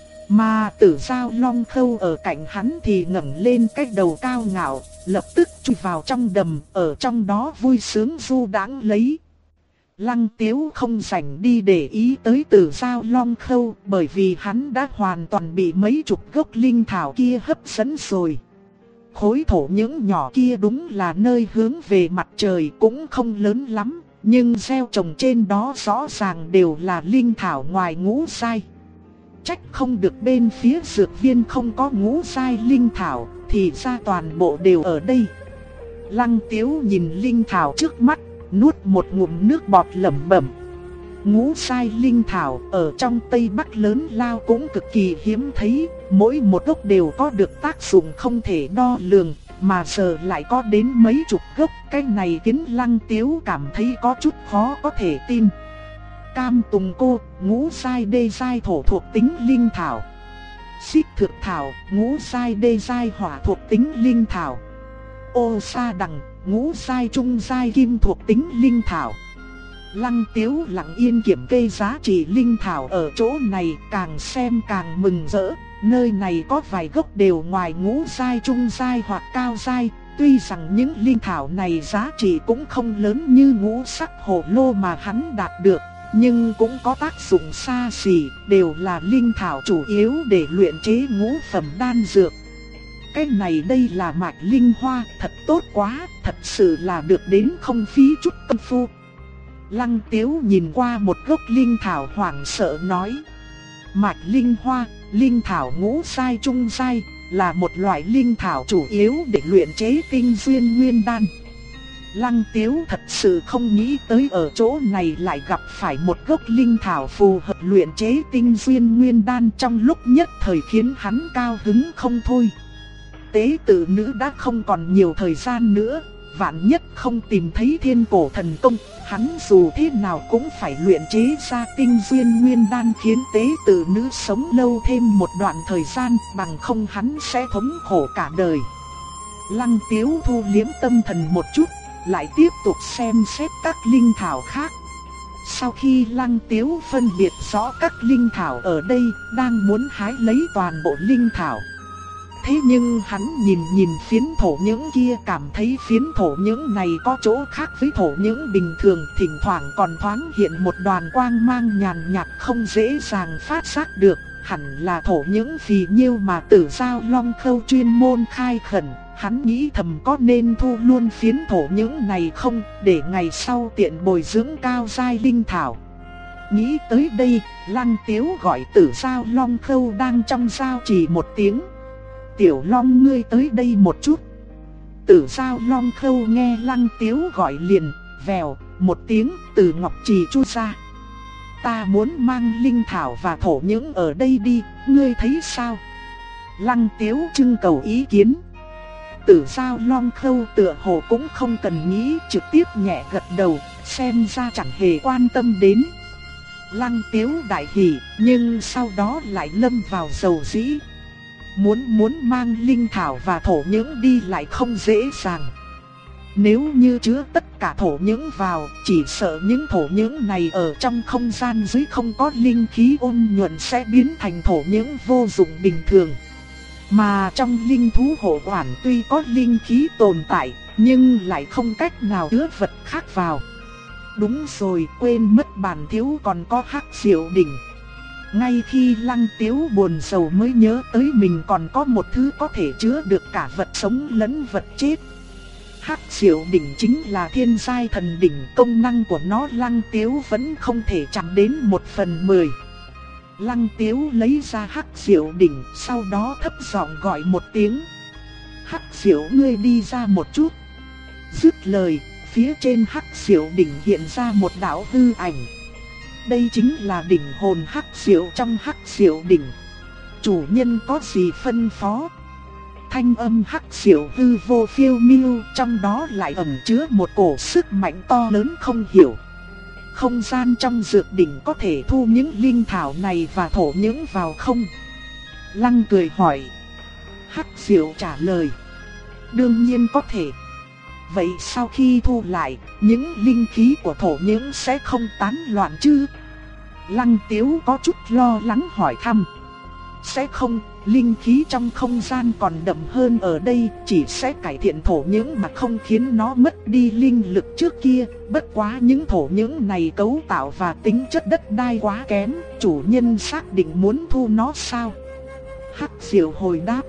Speaker 1: Mà Tử Dao Long Khâu ở cạnh hắn thì ngẩng lên cái đầu cao ngạo, lập tức chui vào trong đầm, ở trong đó vui sướng du đãng lấy. Lăng Tiếu không rảnh đi để ý tới Tử Dao Long Khâu, bởi vì hắn đã hoàn toàn bị mấy chục gốc linh thảo kia hấp dẫn rồi. Khối thổ nhưỡng nhỏ kia đúng là nơi hướng về mặt trời, cũng không lớn lắm, nhưng gieo trồng trên đó rõ ràng đều là linh thảo ngoài ngũ giai. Trách không được bên phía dược viên không có ngũ giai linh thảo, thì ra toàn bộ đều ở đây. Lăng Tiếu nhìn linh thảo trước mắt, nuốt một ngụm nước bọt lẩm bẩm. Ngũ giai linh thảo ở trong Tây Bắc lớn lao cũng cực kỳ hiếm thấy, mỗi một gốc đều có được tác dụng không thể đo lường, mà giờ lại có đến mấy chục gốc. Cái này khiến Lăng Tiếu cảm thấy có chút khó có thể tin. Cam tùng cô, ngũ giai đê giai thổ thuộc tính linh thảo. Xích thực thảo, ngũ giai đê giai hỏa thuộc tính linh thảo. Ô sa đằng, ngũ giai trung giai kim thuộc tính linh thảo. Lăng Tiếu lặng yên kiểm kê giá trị linh thảo ở chỗ này, càng xem càng mừng rỡ. Nơi này có vài gốc đều ngoài ngũ giai trung giai hoặc cao giai. Tuy rằng những linh thảo này giá trị cũng không lớn như ngũ sắc hồ lô mà hắn đạt được, nhưng cũng có tác dụng xa xỉ, đều là linh thảo chủ yếu để luyện chế ngũ phẩm đan dược. Cái này đây là mạch linh hoa, thật tốt quá, thật sự là được đến không phí chút công phu. Lăng Tiếu nhìn qua một gốc linh thảo hoảng sợ nói. Mạch linh hoa, linh thảo ngũ giai trung giai, là một loại linh thảo chủ yếu để luyện chế tinh duyên nguyên đan. Lăng Tiếu thật sự không nghĩ tới ở chỗ này lại gặp phải một gốc linh thảo phù hợp luyện chế tinh duyên nguyên đan, trong lúc nhất thời khiến hắn cao hứng không thôi. Tế tử nữ đã không còn nhiều thời gian nữa, vạn nhất không tìm thấy thiên cổ thần công, hắn dù thế nào cũng phải luyện chế ra tinh duyên nguyên đan khiến tế tử nữ sống lâu thêm một đoạn thời gian, bằng không hắn sẽ thống khổ cả đời. Lăng Tiếu thu liếm tâm thần một chút, lại tiếp tục xem xét các linh thảo khác. Sau khi Lăng Tiếu phân biệt rõ các linh thảo ở đây, đang muốn hái lấy toàn bộ linh thảo. Thế nhưng hắn nhìn phiến thổ nhưỡng kia, cảm thấy phiến thổ nhưỡng này có chỗ khác với thổ nhưỡng bình thường, thỉnh thoảng còn thoáng hiện một đoàn quang mang nhàn nhạt không dễ dàng phát giác được, hẳn là thổ nhưỡng phì nhiêu mà Tử Giao Long Khâu chuyên môn khai khẩn. Hắn nghĩ thầm có nên thu luôn phiến thổ nhưỡng này không, để ngày sau tiện bồi dưỡng cao giai linh thảo. Nghĩ tới đây, Lăng Tiếu gọi Tử Giao Long Khâu đang trong giao trì một tiếng. Tiểu Long, ngươi tới đây một chút. Tử Giao Long Khâu nghe Lăng Tiếu gọi liền, vèo một tiếng từ ngọc trì chui ra. Ta muốn mang linh thảo và thổ nhưỡng ở đây đi, ngươi thấy sao? Lăng Tiếu trưng cầu ý kiến. Tử Giao Long Khâu tựa hồ cũng không cần nghĩ, trực tiếp nhẹ gật đầu, xem ra chẳng hề quan tâm đến. Lăng Tiếu đại hỉ, nhưng sau đó lại lâm vào dầu dĩ. Muốn mang linh thảo và thổ nhưỡng đi lại không dễ dàng. Nếu như chứa tất cả thổ nhưỡng vào, chỉ sợ những thổ nhưỡng này ở trong không gian dưới không có linh khí ôn nhuận sẽ biến thành thổ nhưỡng vô dụng bình thường. Mà trong linh thú hộ quản tuy có linh khí tồn tại, nhưng lại không cách nào chứa vật khác vào. Đúng rồi, quên mất bản thiếu còn có Hắc Diệu Đỉnh. Ngay khi Lăng Tiếu buồn rầu mới nhớ tới mình còn có một thứ có thể chứa được cả vật sống lẫn vật chết. Hắc Diệu Đỉnh chính là thiên giai thần đỉnh, công năng của nó Lăng Tiếu vẫn không thể chạm đến 1/10. Lăng Tiếu lấy ra Hắc Diệu Đỉnh, sau đó thấp giọng gọi một tiếng. Hắc Diệu, ngươi đi ra một chút. Dứt lời, phía trên Hắc Diệu Đỉnh hiện ra một đạo hư ảnh. Đây chính là đỉnh hồn Hắc Diệu trong Hắc Diệu Đỉnh. Chủ nhân có gì phân phó? Thanh âm Hắc Diệu hư vô phiêu miêu, trong đó lại ẩn chứa một cổ sức mạnh to lớn không hiểu. Không gian trong dược đỉnh có thể thu những linh thảo này và thổ nhưỡng vào không? Lăng cười hỏi. Hắc Diệu trả lời. Đương nhiên có thể. Vậy sau khi thu lại, những linh khí của thổ nhưỡng sẽ không tán loạn chứ? Lăng Tiếu có chút lo lắng hỏi thăm. Sẽ không, linh khí trong không gian còn đậm hơn ở đây, chỉ sẽ cải thiện thổ nhưỡng mà không khiến nó mất đi linh lực trước kia. Bất quá những thổ nhưỡng này cấu tạo và tính chất đất đai quá kém, chủ nhân xác định muốn thu nó sao? Hắc Diệu hồi đáp.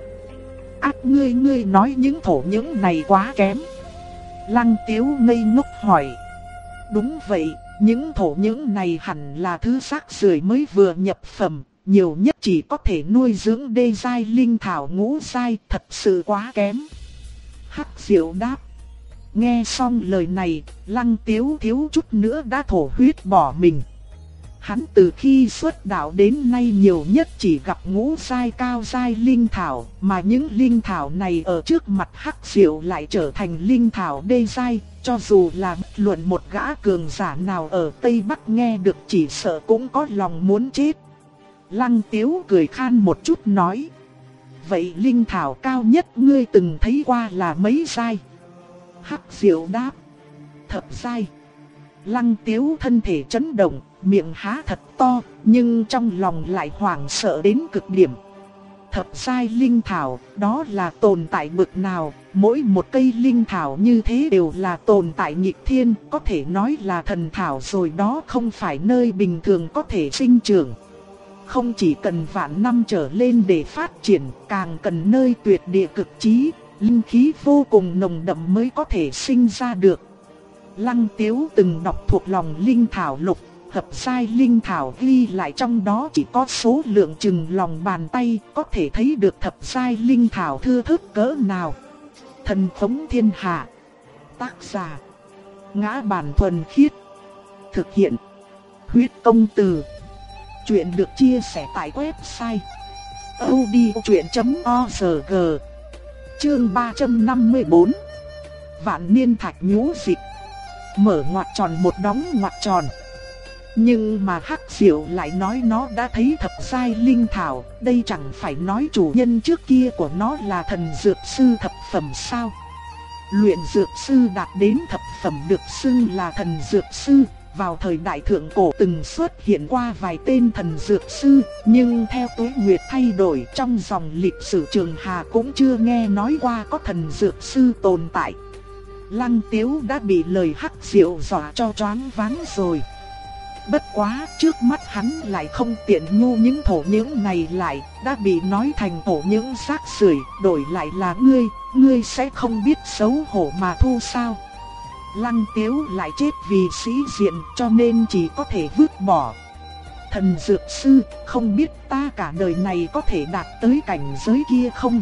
Speaker 1: Ngươi nói những thổ nhưỡng này quá kém. Lăng Tiếu ngây ngốc hỏi. Đúng vậy, những thổ nhưỡng này hẳn là thứ rác rưởi mới vừa nhập phẩm, nhiều nhất chỉ có thể nuôi dưỡng đê giai linh thảo ngũ giai, thật sự quá kém. Hắc Diệu đáp. Nghe xong lời này, Lăng Tiếu thiếu chút nữa đã thổ huyết bỏ mình. Hắn từ khi xuất đạo đến nay nhiều nhất chỉ gặp ngũ giai cao giai linh thảo, mà những linh thảo này ở trước mặt Hắc Diệu lại trở thành linh thảo đê giai, cho dù là bất luận một gã cường giả nào ở Tây Bắc nghe được chỉ sợ cũng có lòng muốn chết. Lăng Tiếu cười khan một chút nói. Vậy linh thảo cao nhất ngươi từng thấy qua là mấy giai? Hắc Diệu đáp. Thập giai. Lăng Tiếu thân thể chấn động, miệng há thật to, nhưng trong lòng lại hoảng sợ đến cực điểm. Thập giai linh thảo, đó là tồn tại bực nào? Mỗi một cây linh thảo như thế đều là tồn tại nghịch thiên, có thể nói là thần thảo rồi đó, không phải nơi bình thường có thể sinh trưởng. Không chỉ cần vạn năm trở lên để phát triển, càng cần nơi tuyệt địa cực chí, linh khí vô cùng nồng đậm mới có thể sinh ra được. Lăng Tiếu từng đọc thuộc lòng linh thảo lục, thập giai linh thảo ghi lại trong đó chỉ có số lượng chừng lòng bàn tay, có thể thấy được thập giai linh thảo thưa thớt cỡ nào. Thần Phóng Thiên Hạ. Tác giả Ngã Bản thuần khiết. Thực hiện. Huyết công từ. Chuyện được chia sẻ tại website audiochuyện.org. Chương 354. Vạn niên thạch nhũ dịch. Mở ngoặc tròn một đóng ngoặc tròn. Nhưng mà Hắc Diệu lại nói nó đã thấy thập giai linh thảo, đây chẳng phải nói chủ nhân trước kia của nó là thần dược sư thập phẩm sao? Luyện dược sư đạt đến thập phẩm được xưng là thần dược sư. Vào thời đại thượng cổ từng xuất hiện qua vài tên thần dược sư, nhưng theo tuế nguyệt thay đổi, trong dòng lịch sử Trường Hà cũng chưa nghe nói qua có thần dược sư tồn tại. Lăng Tiếu đã bị lời Hắc Diệu dọa cho choáng váng rồi. Bất quá, trước mắt hắn lại không tiện nhu những thổ nhưỡng này lại, đã bị nói thành thổ nhưỡng rác rưởi, đổi lại là ngươi sẽ không biết xấu hổ mà thu sao? Lăng Tiếu lại chết vì sĩ diện, cho nên chỉ có thể vứt bỏ. Thần dược sư, không biết ta cả đời này có thể đạt tới cảnh giới kia không?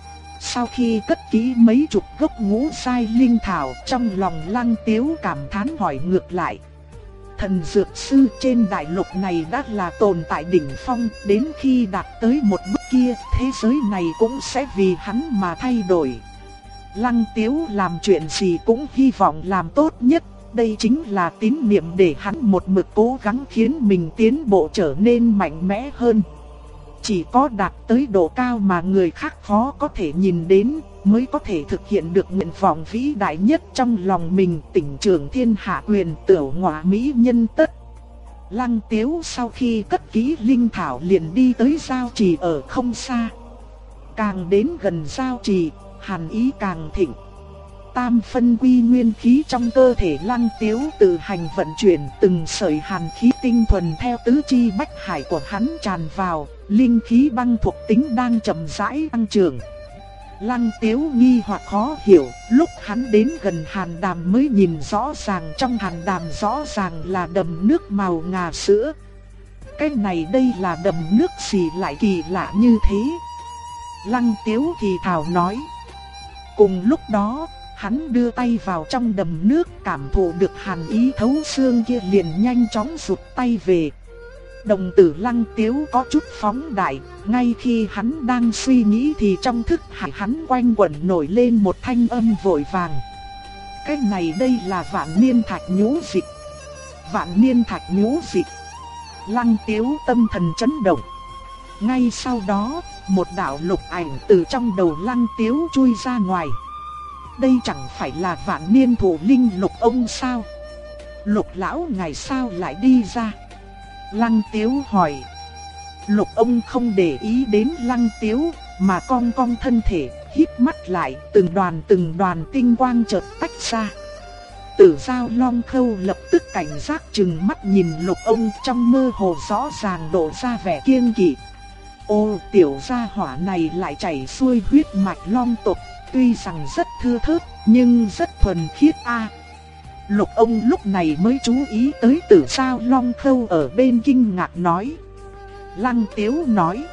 Speaker 1: Sau khi cất kỹ mấy chục gốc ngũ giai linh thảo, trong lòng Lăng Tiếu cảm thán hỏi ngược lại. Thần dược sư trên đại lục này đã là tồn tại đỉnh phong, đến khi đạt tới một bước kia, thế giới này cũng sẽ vì hắn mà thay đổi. Lăng Tiếu làm chuyện gì cũng hy vọng làm tốt nhất, đây chính là tín niệm để hắn một mực cố gắng khiến mình tiến bộ trở nên mạnh mẽ hơn. Chỉ có đạt tới độ cao mà người khác khó có thể nhìn đến, mới có thể thực hiện được nguyện vọng vĩ đại nhất trong lòng mình, tỉnh trưởng thiên hạ quyền tửu ngọa mỹ nhân tất. Lăng Tiếu sau khi cất kỹ linh thảo liền đi tới giao trì ở không xa. Càng đến gần giao trì, hàn ý càng thịnh. Tam phân quy nguyên khí trong cơ thể Lăng Tiếu tự hành vận chuyển, từng sợi hàn khí tinh thuần theo tứ chi bách hải của hắn tràn vào, linh khí băng thuộc tính đang chậm rãi tăng trưởng. Lăng Tiếu nghi hoặc khó hiểu, lúc hắn đến gần hàn đàm mới nhìn rõ ràng, trong hàn đàm rõ ràng là đầm nước màu ngà sữa. Cái này đây là đầm nước gì lại kỳ lạ như thế? Lăng Tiếu thì thào nói. Cùng lúc đó, hắn đưa tay vào trong đầm nước, cảm thụ được hàn ý thấu xương kia liền nhanh chóng rụt tay về. Đồng tử Lăng Tiếu có chút phóng đại, ngay khi hắn đang suy nghĩ thì trong thức hải hắn quanh quẩn nổi lên một thanh âm vội vàng. Cái này đây là vạn niên thạch nhũ dịch. Vạn niên thạch nhũ dịch. Lăng Tiếu tâm thần chấn động. Ngay sau đó, một đạo lục ảnh từ trong đầu Lăng Tiếu chui ra ngoài. Đây chẳng phải là vạn niên thủ linh Lục ông sao? Lục lão ngày sao lại đi ra? Lăng Tiếu hỏi. Lục ông không để ý đến Lăng Tiếu, mà cong cong thân thể, híp mắt lại, từng đoàn tinh quang chợt tách ra. Tử Giao Long Khâu lập tức cảnh giác trừng mắt nhìn Lục ông, trong mơ hồ rõ ràng lộ ra vẻ kiêng kỵ. Ô, tiểu gia hỏa này lại chảy xuôi huyết mạch Long tộc, tuy rằng rất thưa thớt, nhưng rất thuần khiết a. Lục ông lúc này mới chú ý tới Tử Giao Long Khâu ở bên kinh ngạc nói. Lăng Tiếu nói.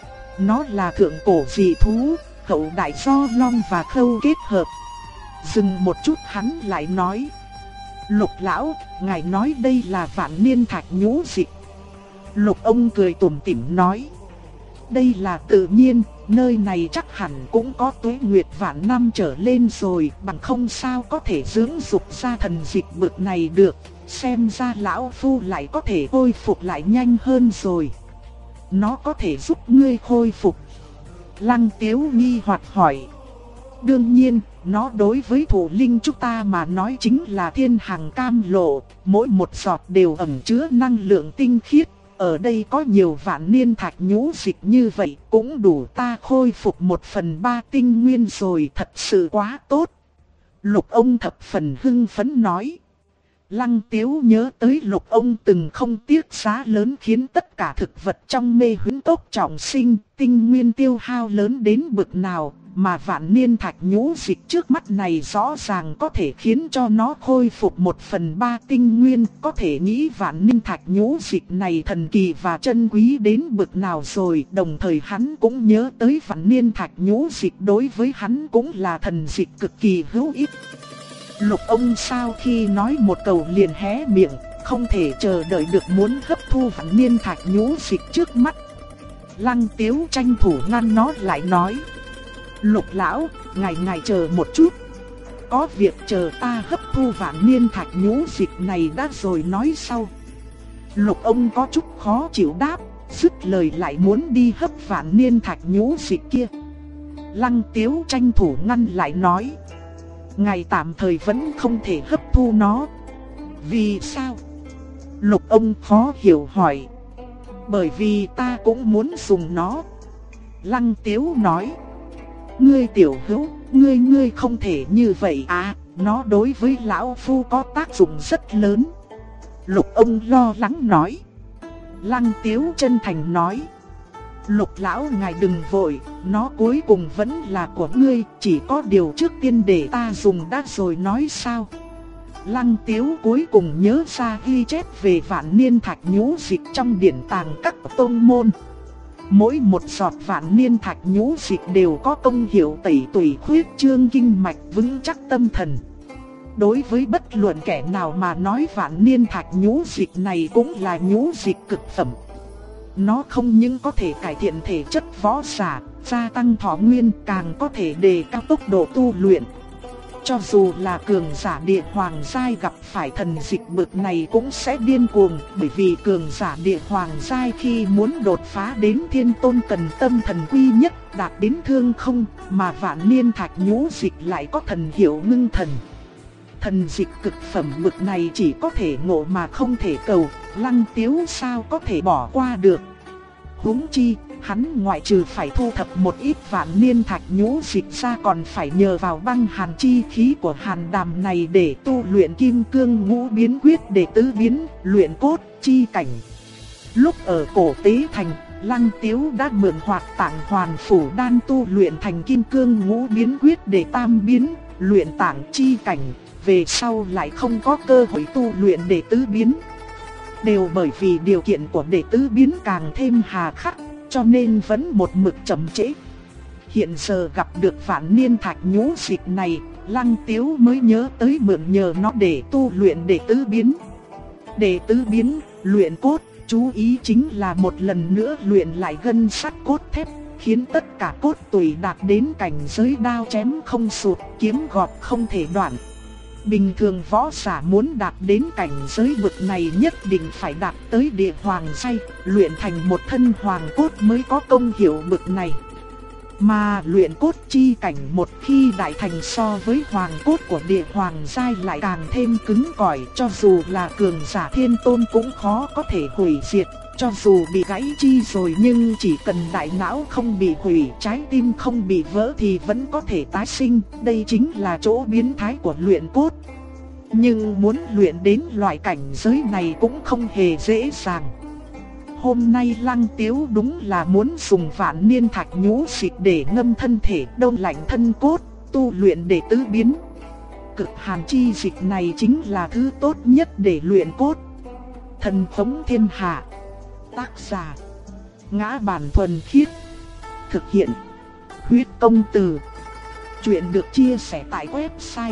Speaker 1: Nó là thượng cổ dị thú, hậu đại do Long và Khâu kết hợp. Dừng một chút hắn lại nói. Lục lão, ngài nói đây là vạn niên thạch nhũ dịch. Lục ông cười tủm tỉm nói. Đây là tự nhiên, nơi này chắc hẳn cũng có tuế nguyệt vạn năm trở lên rồi, bằng không sao có thể dưỡng dục ra thần dịch bực này được. Xem ra lão phu lại có thể khôi phục lại nhanh hơn rồi. Nó có thể giúp ngươi khôi phục. Lăng Tiếu nghi hoặc hỏi. Đương nhiên, nó đối với thủ linh chúng ta mà nói chính là thiên hàng cam lộ, mỗi một giọt đều ẩn chứa năng lượng tinh khiết. Ở đây có nhiều vạn niên thạch nhũ dịch như vậy, cũng đủ ta khôi phục 1/3 tinh nguyên rồi, thật sự quá tốt. Lục ông thập phần hưng phấn nói. Lăng Tiếu nhớ tới Lục ông từng không tiếc giá lớn khiến tất cả thực vật trong mê huyễn tốc trọng sinh, tinh nguyên tiêu hao lớn đến bực nào, mà vạn niên thạch nhũ dịch trước mắt này rõ ràng có thể khiến cho nó khôi phục 1/3 tinh nguyên, có thể nghĩ vạn niên thạch nhũ dịch này thần kỳ và chân quý đến bực nào rồi. Đồng thời hắn cũng nhớ tới vạn niên thạch nhũ dịch đối với hắn cũng là thần dịch cực kỳ hữu ích. Lục ông sau khi nói một câu liền hé miệng, không thể chờ đợi được muốn hấp thu vạn niên thạch nhũ dịch trước mắt. Lăng Tiếu tranh thủ ngăn nó lại nói: Lục lão, ngài chờ một chút. Có việc chờ ta hấp thu vạn niên thạch nhũ dịch này đã rồi nói sau. Lục ông có chút khó chịu đáp, dứt lời lại muốn đi hấp vạn niên thạch nhũ dịch kia. Lăng Tiếu tranh thủ ngăn lại nói: ngài tạm thời vẫn không thể hấp thu nó. Vì sao? Lục ông khó hiểu hỏi. Bởi vì ta cũng muốn dùng nó. Lăng Tiếu nói: ngươi tiểu hữu, ngươi không thể như vậy à, nó đối với lão phu có tác dụng rất lớn. Lục ông lo lắng nói. Lăng Tiếu chân thành nói: Lục lão ngài đừng vội, nó cuối cùng vẫn là của ngươi, chỉ có điều trước tiên để ta dùng đã rồi nói sao. Lăng Tiếu cuối cùng nhớ ra ghi chép về vạn niên thạch nhũ dịch trong điển tàng các tôn môn. Mỗi một giọt vạn niên thạch nhũ dịch đều có công hiệu tẩy tủy khuyết chương kinh mạch, vững chắc tâm thần. Đối với bất luận kẻ nào mà nói vạn niên thạch nhũ dịch này cũng là nhũ dịch cực phẩm. Nó không những có thể cải thiện thể chất võ giả, gia tăng thọ nguyên, càng có thể đề cao tốc độ tu luyện. Cho dù là cường giả địa hoàng giai gặp phải thần dịch bực này cũng sẽ điên cuồng, bởi vì cường giả địa hoàng giai khi muốn đột phá đến thiên tôn cần tâm thần quy nhất đạt đến thương không, mà vạn niên thạch nhũ dịch lại có thần hiệu ngưng thần. Thần dịch cực phẩm bực này chỉ có thể ngộ mà không thể cầu, Lăng Tiếu sao có thể bỏ qua được. Huống chi, hắn ngoại trừ phải thu thập một ít vạn niên thạch nhũ dịch ra còn phải nhờ vào băng hàn chi khí của hàn đàm này để tu luyện kim cương ngũ biến quyết để tứ biến, luyện cốt chi cảnh. Lúc ở cổ tế thành, Lăng Tiếu đã mượn Hoạt Tạng Hoàn Phủ đan tu luyện thành kim cương ngũ biến quyết để tam biến, luyện tạng chi cảnh, về sau lại không có cơ hội tu luyện để tứ biến. Đều bởi vì điều kiện của đệ tứ biến càng thêm hà khắc, cho nên vẫn một mực chậm trễ. Hiện giờ gặp được vạn niên thạch nhũ dịch này, Lăng Tiếu mới nhớ tới mượn nhờ nó để tu luyện đệ tứ biến. Đệ tứ biến, luyện cốt, chú ý chính là một lần nữa luyện lại gân sắt cốt thép, khiến tất cả cốt tủy đạt đến cảnh giới đao chém không sụt, kiếm gọt không thể đoạn. Bình thường võ giả muốn đạt đến cảnh giới bậc này nhất định phải đạt tới địa hoàng giai, luyện thành một thân hoàng cốt mới có công hiệu bậc này. Mà luyện cốt chi cảnh một khi đại thành so với hoàng cốt của địa hoàng giai lại càng thêm cứng cỏi, cho dù là cường giả thiên tôn cũng khó có thể hủy diệt. Cho dù bị gãy chi rồi nhưng chỉ cần đại não không bị hủy, trái tim không bị vỡ thì vẫn có thể tái sinh, đây chính là chỗ biến thái của luyện cốt. Nhưng muốn luyện đến loại cảnh giới này cũng không hề dễ dàng. Hôm nay Lăng Tiếu đúng là muốn dùng vạn niên thạch nhũ dịch để ngâm thân thể, đông lạnh thân cốt, tu luyện để tứ biến. Cực hàn chi dịch này chính là thứ tốt nhất để luyện cốt. Thần Phóng Thiên Hạ. Tác giả: Ngã Bản Thuần Khiết. Thực hiện: Huyết Công Từ. Chuyện được chia sẻ tại website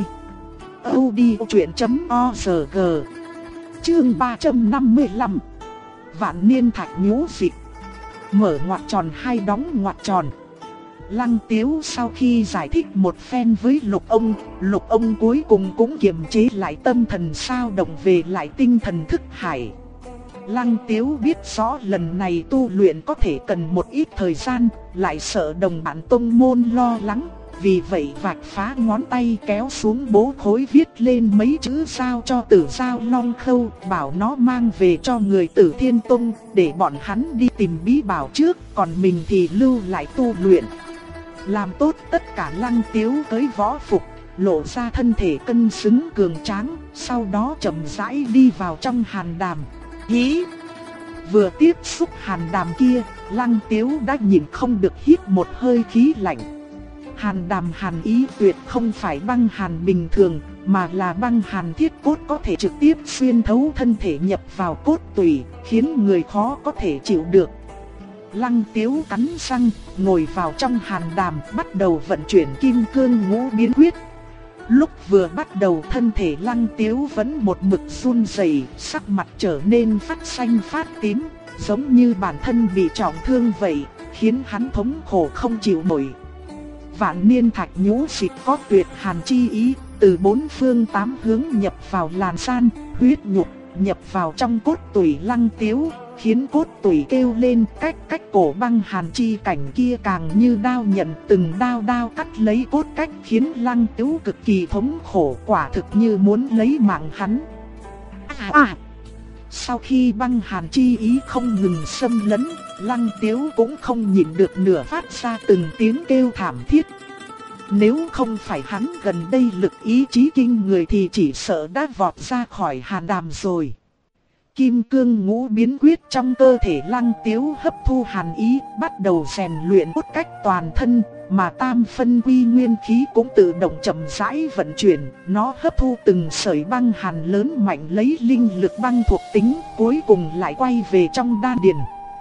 Speaker 1: audiochuyện.org. Chương 355. Vạn niên thạch nhũ dịch. Mở ngoặc tròn hay đóng ngoặc tròn. Lăng Tiếu sau khi giải thích một phen với Lục ông cuối cùng cũng kiềm chế lại tâm thần sao động về lại tinh thần thức hải. Lăng Tiếu biết rõ lần này tu luyện có thể cần một ít thời gian, lại sợ đồng bạn tông môn lo lắng, vì vậy vạch phá ngón tay kéo xuống bố khối viết lên mấy chữ giao cho Tử Giao Long Khâu, bảo nó mang về cho người Tử Thiên Tông, để bọn hắn đi tìm bí bảo trước, còn mình thì lưu lại tu luyện. Làm tốt tất cả, Lăng Tiếu tới võ phục, lộ ra thân thể cân xứng cường tráng, sau đó chậm rãi đi vào trong hàn đàm. Hí! Vừa tiếp xúc hàn đàm kia, Lăng Tiếu đã nhìn không được hít một hơi khí lạnh. Hàn đàm hàn ý tuyệt không phải băng hàn bình thường, mà là băng hàn thiết cốt, có thể trực tiếp xuyên thấu thân thể nhập vào cốt tủy, khiến người khó có thể chịu được. Lăng Tiếu cắn răng, ngồi vào trong hàn đàm, bắt đầu vận chuyển kim cương ngũ biến quyết. Lúc vừa bắt đầu thân thể Lăng Tiếu vẫn một mực run rẩy, sắc mặt trở nên phát xanh phát tím, giống như bản thân bị trọng thương vậy, khiến hắn thống khổ không chịu nổi. Vạn niên thạch nhũ dịch có tuyệt hàn chi ý, từ bốn phương tám hướng nhập vào làn san, huyết nhục, nhập vào trong cốt tủy Lăng Tiếu, khiến cốt tủy kêu lên cách cổ băng hàn chi cảnh kia càng như đao nhận từng đao cắt lấy cốt cách, khiến Lăng Tiếu cực kỳ thống khổ, quả thực như muốn lấy mạng hắn. Sau khi băng hàn chi ý không ngừng xâm lấn, Lăng Tiếu cũng không nhịn được nữa phát ra từng tiếng kêu thảm thiết. Nếu không phải hắn gần đây lực ý chí kinh người thì chỉ sợ đã vọt ra khỏi hàn đàm rồi. Kim cương ngũ biến quyết trong cơ thể Lăng Tiếu hấp thu hàn ý, bắt đầu rèn luyện cốt cách toàn thân, mà tam phân quy nguyên khí cũng tự động chậm rãi vận chuyển, nó hấp thu từng sợi băng hàn lớn mạnh lấy linh lực băng thuộc tính, cuối cùng lại quay về trong đan điền.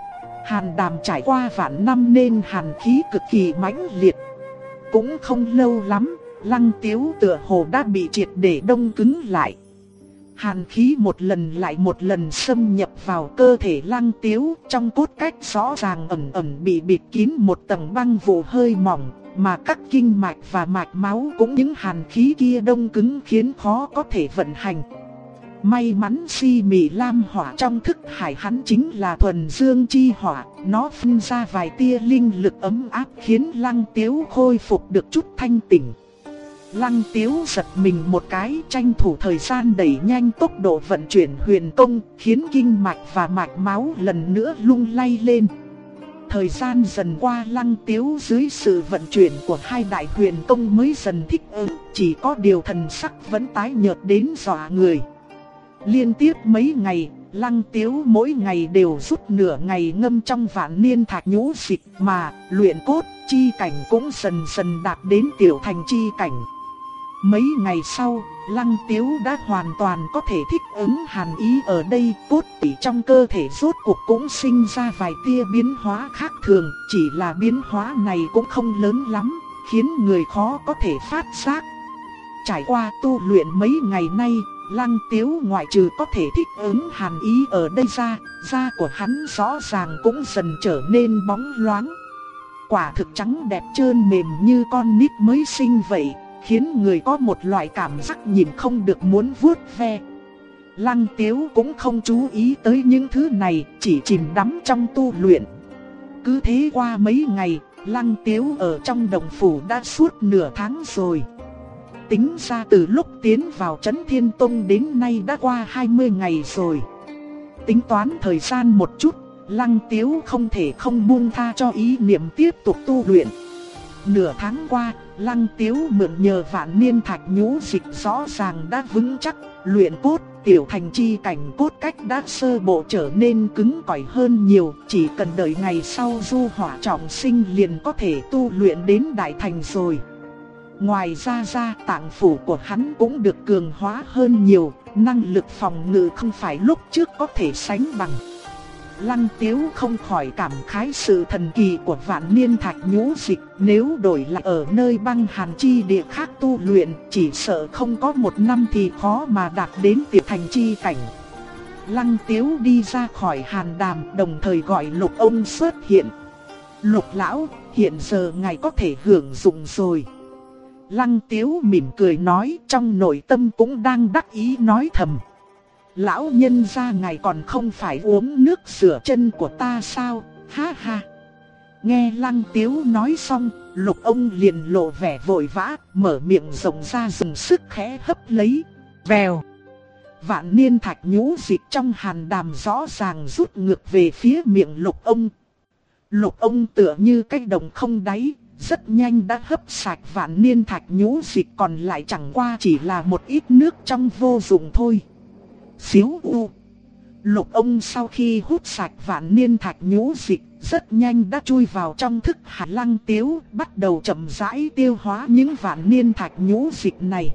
Speaker 1: Hàn đàm trải qua vạn năm nên hàn khí cực kỳ mãnh liệt. Cũng không lâu lắm, Lăng Tiếu tựa hồ đã bị triệt để đông cứng lại. Hàn khí một lần lại một lần xâm nhập vào cơ thể Lăng Tiếu, trong cốt cách rõ ràng ẩn ẩn bị bịt kín một tầng băng vụ hơi mỏng, mà các kinh mạch và mạch máu cũng những hàn khí kia đông cứng khiến khó có thể vận hành. May mắn si mị lam hỏa trong thức hải hắn chính là thuần dương chi hỏa, nó phun ra vài tia linh lực ấm áp khiến Lăng Tiếu khôi phục được chút thanh tỉnh. Lăng Tiếu giật mình một cái, tranh thủ thời gian đẩy nhanh tốc độ vận chuyển huyền công, khiến kinh mạch và mạch máu lần nữa lung lay lên. Thời gian dần qua, Lăng Tiếu dưới sự vận chuyển của hai đại huyền công mới dần thích ứng, chỉ có điều thần sắc vẫn tái nhợt đến dọa người. Liên tiếp mấy ngày, Lăng Tiếu mỗi ngày đều rút nửa ngày ngâm trong vạn niên thạch nhũ dịch, mà luyện cốt chi cảnh cũng dần dần đạt đến tiểu thành chi cảnh. Mấy ngày sau, Lăng Tiếu đã hoàn toàn có thể thích ứng hàn ý ở đây, cốt tủy trong cơ thể rốt cuộc cũng sinh ra vài tia biến hóa khác thường, chỉ là biến hóa này cũng không lớn lắm, khiến người khó có thể phát giác. Trải qua tu luyện mấy ngày nay, Lăng Tiếu ngoại trừ có thể thích ứng hàn ý ở đây ra, da của hắn rõ ràng cũng dần trở nên bóng loáng. Quả thực trắng đẹp trơn mềm như con nít mới sinh vậy, khiến người có một loại cảm giác nhìn không được muốn vuốt ve. Lăng Tiếu cũng không chú ý tới những thứ này, chỉ chìm đắm trong tu luyện. Cứ thế qua mấy ngày, Lăng Tiếu ở trong đồng phủ đã suốt nửa tháng rồi. Tính ra từ lúc tiến vào Trấn Thiên Tông đến nay đã qua 20 ngày rồi. Tính toán thời gian một chút, Lăng Tiếu không thể không buông tha cho ý niệm tiếp tục tu luyện. Nửa tháng qua, Lăng Tiếu mượn nhờ vạn niên thạch nhũ dịch rõ ràng đã vững chắc, luyện cốt, tiểu thành chi cảnh cốt cách đã sơ bộ trở nên cứng cỏi hơn nhiều, chỉ cần đợi ngày sau du hỏa trọng sinh liền có thể tu luyện đến đại thành rồi. Ngoài ra tạng phủ của hắn cũng được cường hóa hơn nhiều, năng lực phòng ngự không phải lúc trước có thể sánh bằng. Lăng Tiếu không khỏi cảm khái sự thần kỳ của vạn niên thạch nhũ dịch, nếu đổi lại ở nơi băng hàn chi địa khác tu luyện, chỉ sợ không có một năm thì khó mà đạt đến tiểu thành chi cảnh. Lăng Tiếu đi ra khỏi hàn đàm, đồng thời gọi Lục ông xuất hiện. Lục lão, hiện giờ ngài có thể hưởng dụng rồi. Lăng Tiếu mỉm cười nói, trong nội tâm cũng đang đắc ý nói thầm. Lão nhân gia ngài còn không phải uống nước rửa chân của ta sao, ha ha. Nghe Lăng Tiếu nói xong, Lục ông liền lộ vẻ vội vã, mở miệng rộng ra dùng sức khẽ hấp lấy. Vèo. Vạn niên thạch nhũ dịch trong hàn đàm rõ ràng rút ngược về phía miệng Lục ông. Lục ông tựa như cái đồng không đáy, rất nhanh đã hấp sạch vạn niên thạch nhũ dịch, còn lại chẳng qua chỉ là một ít nước trong vô dụng thôi. Xíu u. Lục ông sau khi hút sạch vạn niên thạch nhũ dịch, rất nhanh đã chui vào trong thức hải Lăng Tiếu, bắt đầu chậm rãi tiêu hóa những vạn niên thạch nhũ dịch này.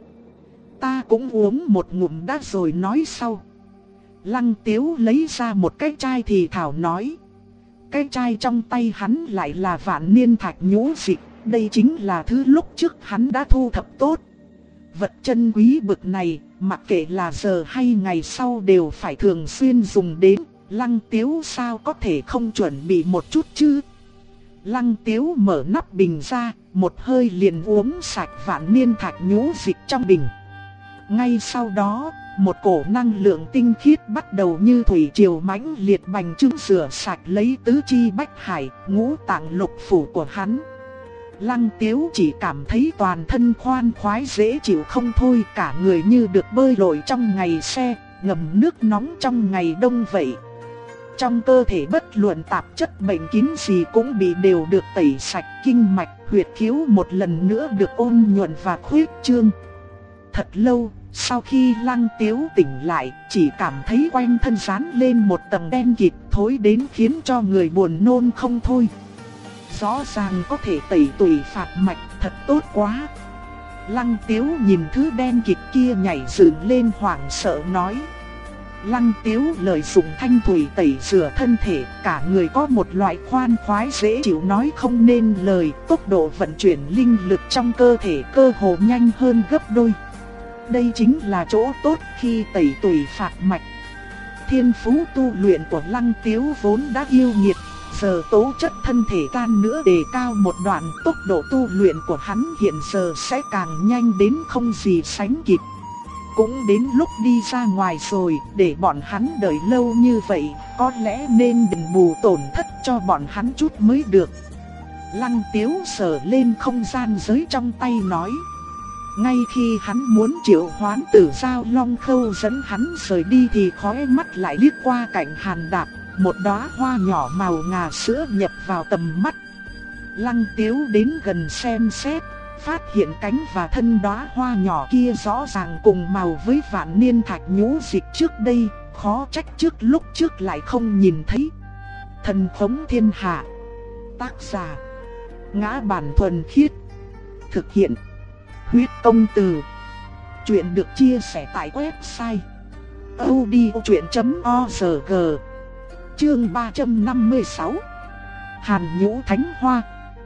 Speaker 1: Ta cũng uống một ngụm đã rồi nói sau. Lăng Tiếu lấy ra một cái chai thì thảo nói. Cái chai trong tay hắn lại là vạn niên thạch nhũ dịch, đây chính là thứ lúc trước hắn đã thu thập tốt. vật chân quý bực này, mặc kệ là giờ hay ngày sau đều phải thường xuyên dùng đến, Lăng Tiếu sao có thể không chuẩn bị một chút chứ? Lăng Tiếu mở nắp bình ra, một hơi liền uống sạch vạn niên thạch nhũ dịch trong bình. Ngay sau đó, một cổ năng lượng tinh khiết bắt đầu như thủy triều mãnh liệt bành trướng rửa sạch lấy tứ chi bách hải, ngũ tạng lục phủ của hắn. Lăng Tiếu chỉ cảm thấy toàn thân khoan khoái dễ chịu không thôi, cả người như được bơi lội trong ngày se, ngầm nước nóng trong ngày đông vậy. Trong cơ thể bất luận tạp chất bệnh kín gì cũng đều được tẩy sạch, kinh mạch, huyệt khiếu một lần nữa được ôn nhuận và khuyết trương. Thật lâu, sau khi Lăng Tiếu tỉnh lại, chỉ cảm thấy quanh thân dán lên một tầng đen kịt thối đến khiến cho người buồn nôn không thôi. Rõ ràng có thể tẩy tủy phạt mạch, thật tốt quá. Lăng Tiếu nhìn thứ đen kịt kia nhảy dựng lên hoảng sợ nói. Lăng Tiếu lợi dụng thanh thủy tẩy rửa thân thể, cả người có một loại khoan khoái dễ chịu nói không nên lời, tốc độ vận chuyển linh lực trong cơ thể cơ hồ nhanh hơn gấp đôi. Đây chính là chỗ tốt khi tẩy tủy phạt mạch. Thiên phú tu luyện của Lăng Tiếu vốn đã yêu nghiệt, giờ tố chất thân thể tan nữa đề cao một đoạn, tốc độ tu luyện của hắn hiện giờ sẽ càng nhanh đến không gì sánh kịp. Cũng đến lúc đi ra ngoài rồi, để bọn hắn đợi lâu như vậy, có lẽ nên đền bù tổn thất cho bọn hắn chút mới được. Lăng Tiếu sờ lên không gian giới trong tay nói. Ngay khi hắn muốn triệu hoán Tử Giao Long Khâu dẫn hắn rời đi thì khóe mắt lại liếc qua cạnh Hàn Đạp, một đóa hoa nhỏ màu ngà sữa nhập vào tầm mắt. Lăng Tiếu đến gần xem xét, phát hiện cánh và thân đóa hoa nhỏ kia rõ ràng cùng màu với vạn niên thạch nhũ dịch trước đây, khó trách lúc trước lại không nhìn thấy. Thần Phóng Thiên Hạ. Tác giả: Ngã Bản Thuần Khiết. Thực hiện: Huyết Công Từ. Chuyện được chia sẻ tại website audiochuyện.org. Chương 356. Hàn Nhũ Thánh Hoa.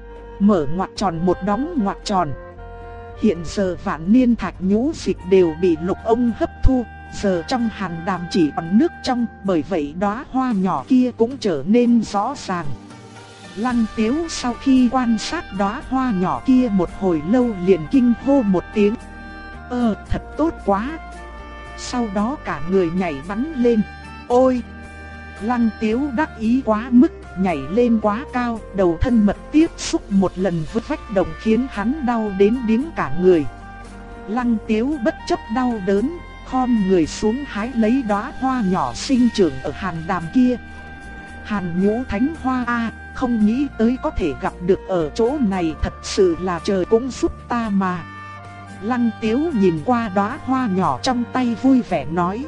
Speaker 1: Mở ngoặc tròn một đóng ngoặc tròn. Hiện giờ vạn niên thạch nhũ dịch đều bị Lục Ông hấp thu, giờ trong hàn đàm chỉ còn nước trong, bởi vậy đóa hoa nhỏ kia cũng trở nên rõ ràng. Lăng Tiếu sau khi quan sát đóa hoa nhỏ kia một hồi lâu liền kinh hô một tiếng. Thật tốt quá. Sau đó cả người nhảy bắn lên. Ôi! Lăng Tiếu đắc ý quá mức, nhảy lên quá cao, đầu thân mật tiếp xúc một lần với vách động khiến hắn đau đến điếng cả người. Lăng Tiếu bất chấp đau đớn, khom người xuống hái lấy đóa hoa nhỏ sinh trưởng ở hàn đàm kia. Hàn Nhũ Thánh Hoa a, không nghĩ tới có thể gặp được ở chỗ này, thật sự là trời cũng giúp ta mà. Lăng Tiếu nhìn qua đóa hoa nhỏ trong tay vui vẻ nói.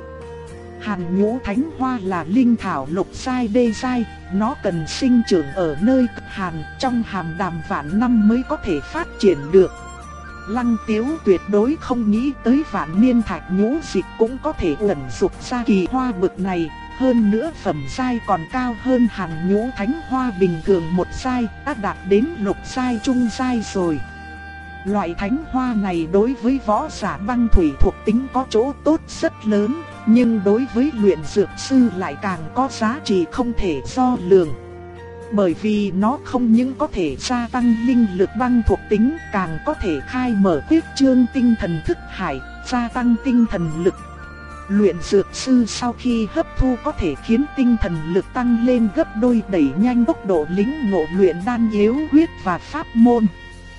Speaker 1: Hàn Nhũ Thánh Hoa là linh thảo lục giai đê giai, nó cần sinh trưởng ở nơi cực hàn, trong hàm đàm vạn năm mới có thể phát triển được. Lăng Tiếu tuyệt đối không nghĩ tới vạn niên thạch nhũ dịch cũng có thể ẩn dục ra kỳ hoa bực này, hơn nữa phẩm giai còn cao hơn Hàn Nhũ Thánh Hoa bình thường một giai, đã đạt đến lục giai trung giai rồi. Loại thánh hoa này đối với võ giả băng thủy thuộc tính có chỗ tốt rất lớn, nhưng đối với luyện dược sư lại càng có giá trị không thể đo lường. Bởi vì nó không những có thể gia tăng linh lực băng thuộc tính, càng có thể khai mở huyết chương tinh thần thức hải, gia tăng tinh thần lực. Luyện dược sư sau khi hấp thu có thể khiến tinh thần lực tăng lên gấp đôi, đẩy nhanh tốc độ lĩnh ngộ luyện đan yếu huyết và pháp môn.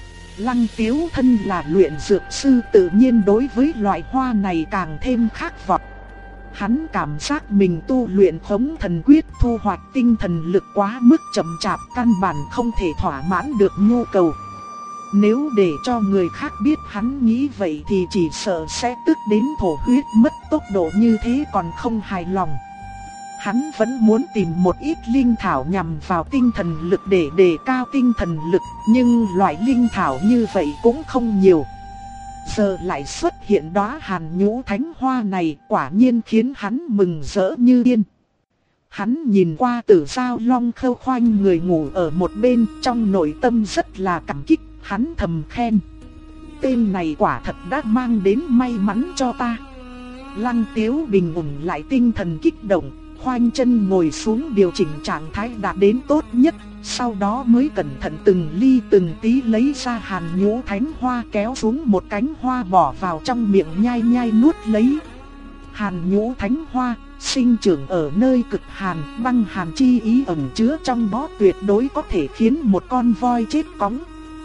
Speaker 1: Lăng Tiếu thân là luyện dược sư, tự nhiên đối với loại hoa này càng thêm khát vọng. Hắn cảm giác mình tu luyện Khống Thần Quyết thu hoạch tinh thần lực quá mức chậm chạp, căn bản không thể thỏa mãn được nhu cầu. Nếu để cho người khác biết hắn nghĩ vậy thì chỉ sợ sẽ tức đến thổ huyết, mất tốc độ như thế còn không hài lòng. Hắn vẫn muốn tìm một ít linh thảo nhằm vào tinh thần lực để đề cao tinh thần lực, nhưng loại linh thảo như vậy cũng không nhiều. Giờ lại xuất hiện đóa Hàn Nhũ Thánh Hoa này, quả nhiên khiến hắn mừng rỡ như điên. Hắn nhìn qua Tử Giao Long Khâu khoanh người ngủ ở một bên, trong nội tâm rất là cảm kích, hắn thầm khen. Tên này quả thật đã mang đến may mắn cho ta. Lăng Tiếu bình ổn lại tinh thần kích động, khoanh chân ngồi xuống điều chỉnh trạng thái đạt đến tốt nhất. Sau đó mới cẩn thận từng ly từng tí lấy ra hàn nhũ thánh hoa, kéo xuống một cánh hoa bỏ vào trong miệng nhai nhai nuốt lấy. Hàn nhũ thánh hoa sinh trưởng ở nơi cực hàn, băng hàn chi ý ẩn chứa trong đó tuyệt đối có thể khiến một con voi chết cóng.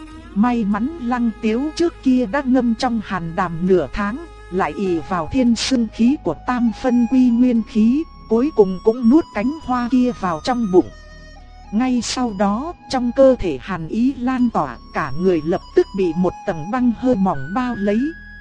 Speaker 1: May mắn Lăng Tiếu trước kia đã ngâm trong hàn đàm nửa tháng, lại ỷ vào thiên xưng khí của tam phân quy nguyên khí, cuối cùng cũng nuốt cánh hoa kia vào trong bụng. Ngay sau đó, trong cơ thể hàn ý lan tỏa, cả người lập tức bị một tầng băng hơi mỏng bao lấy.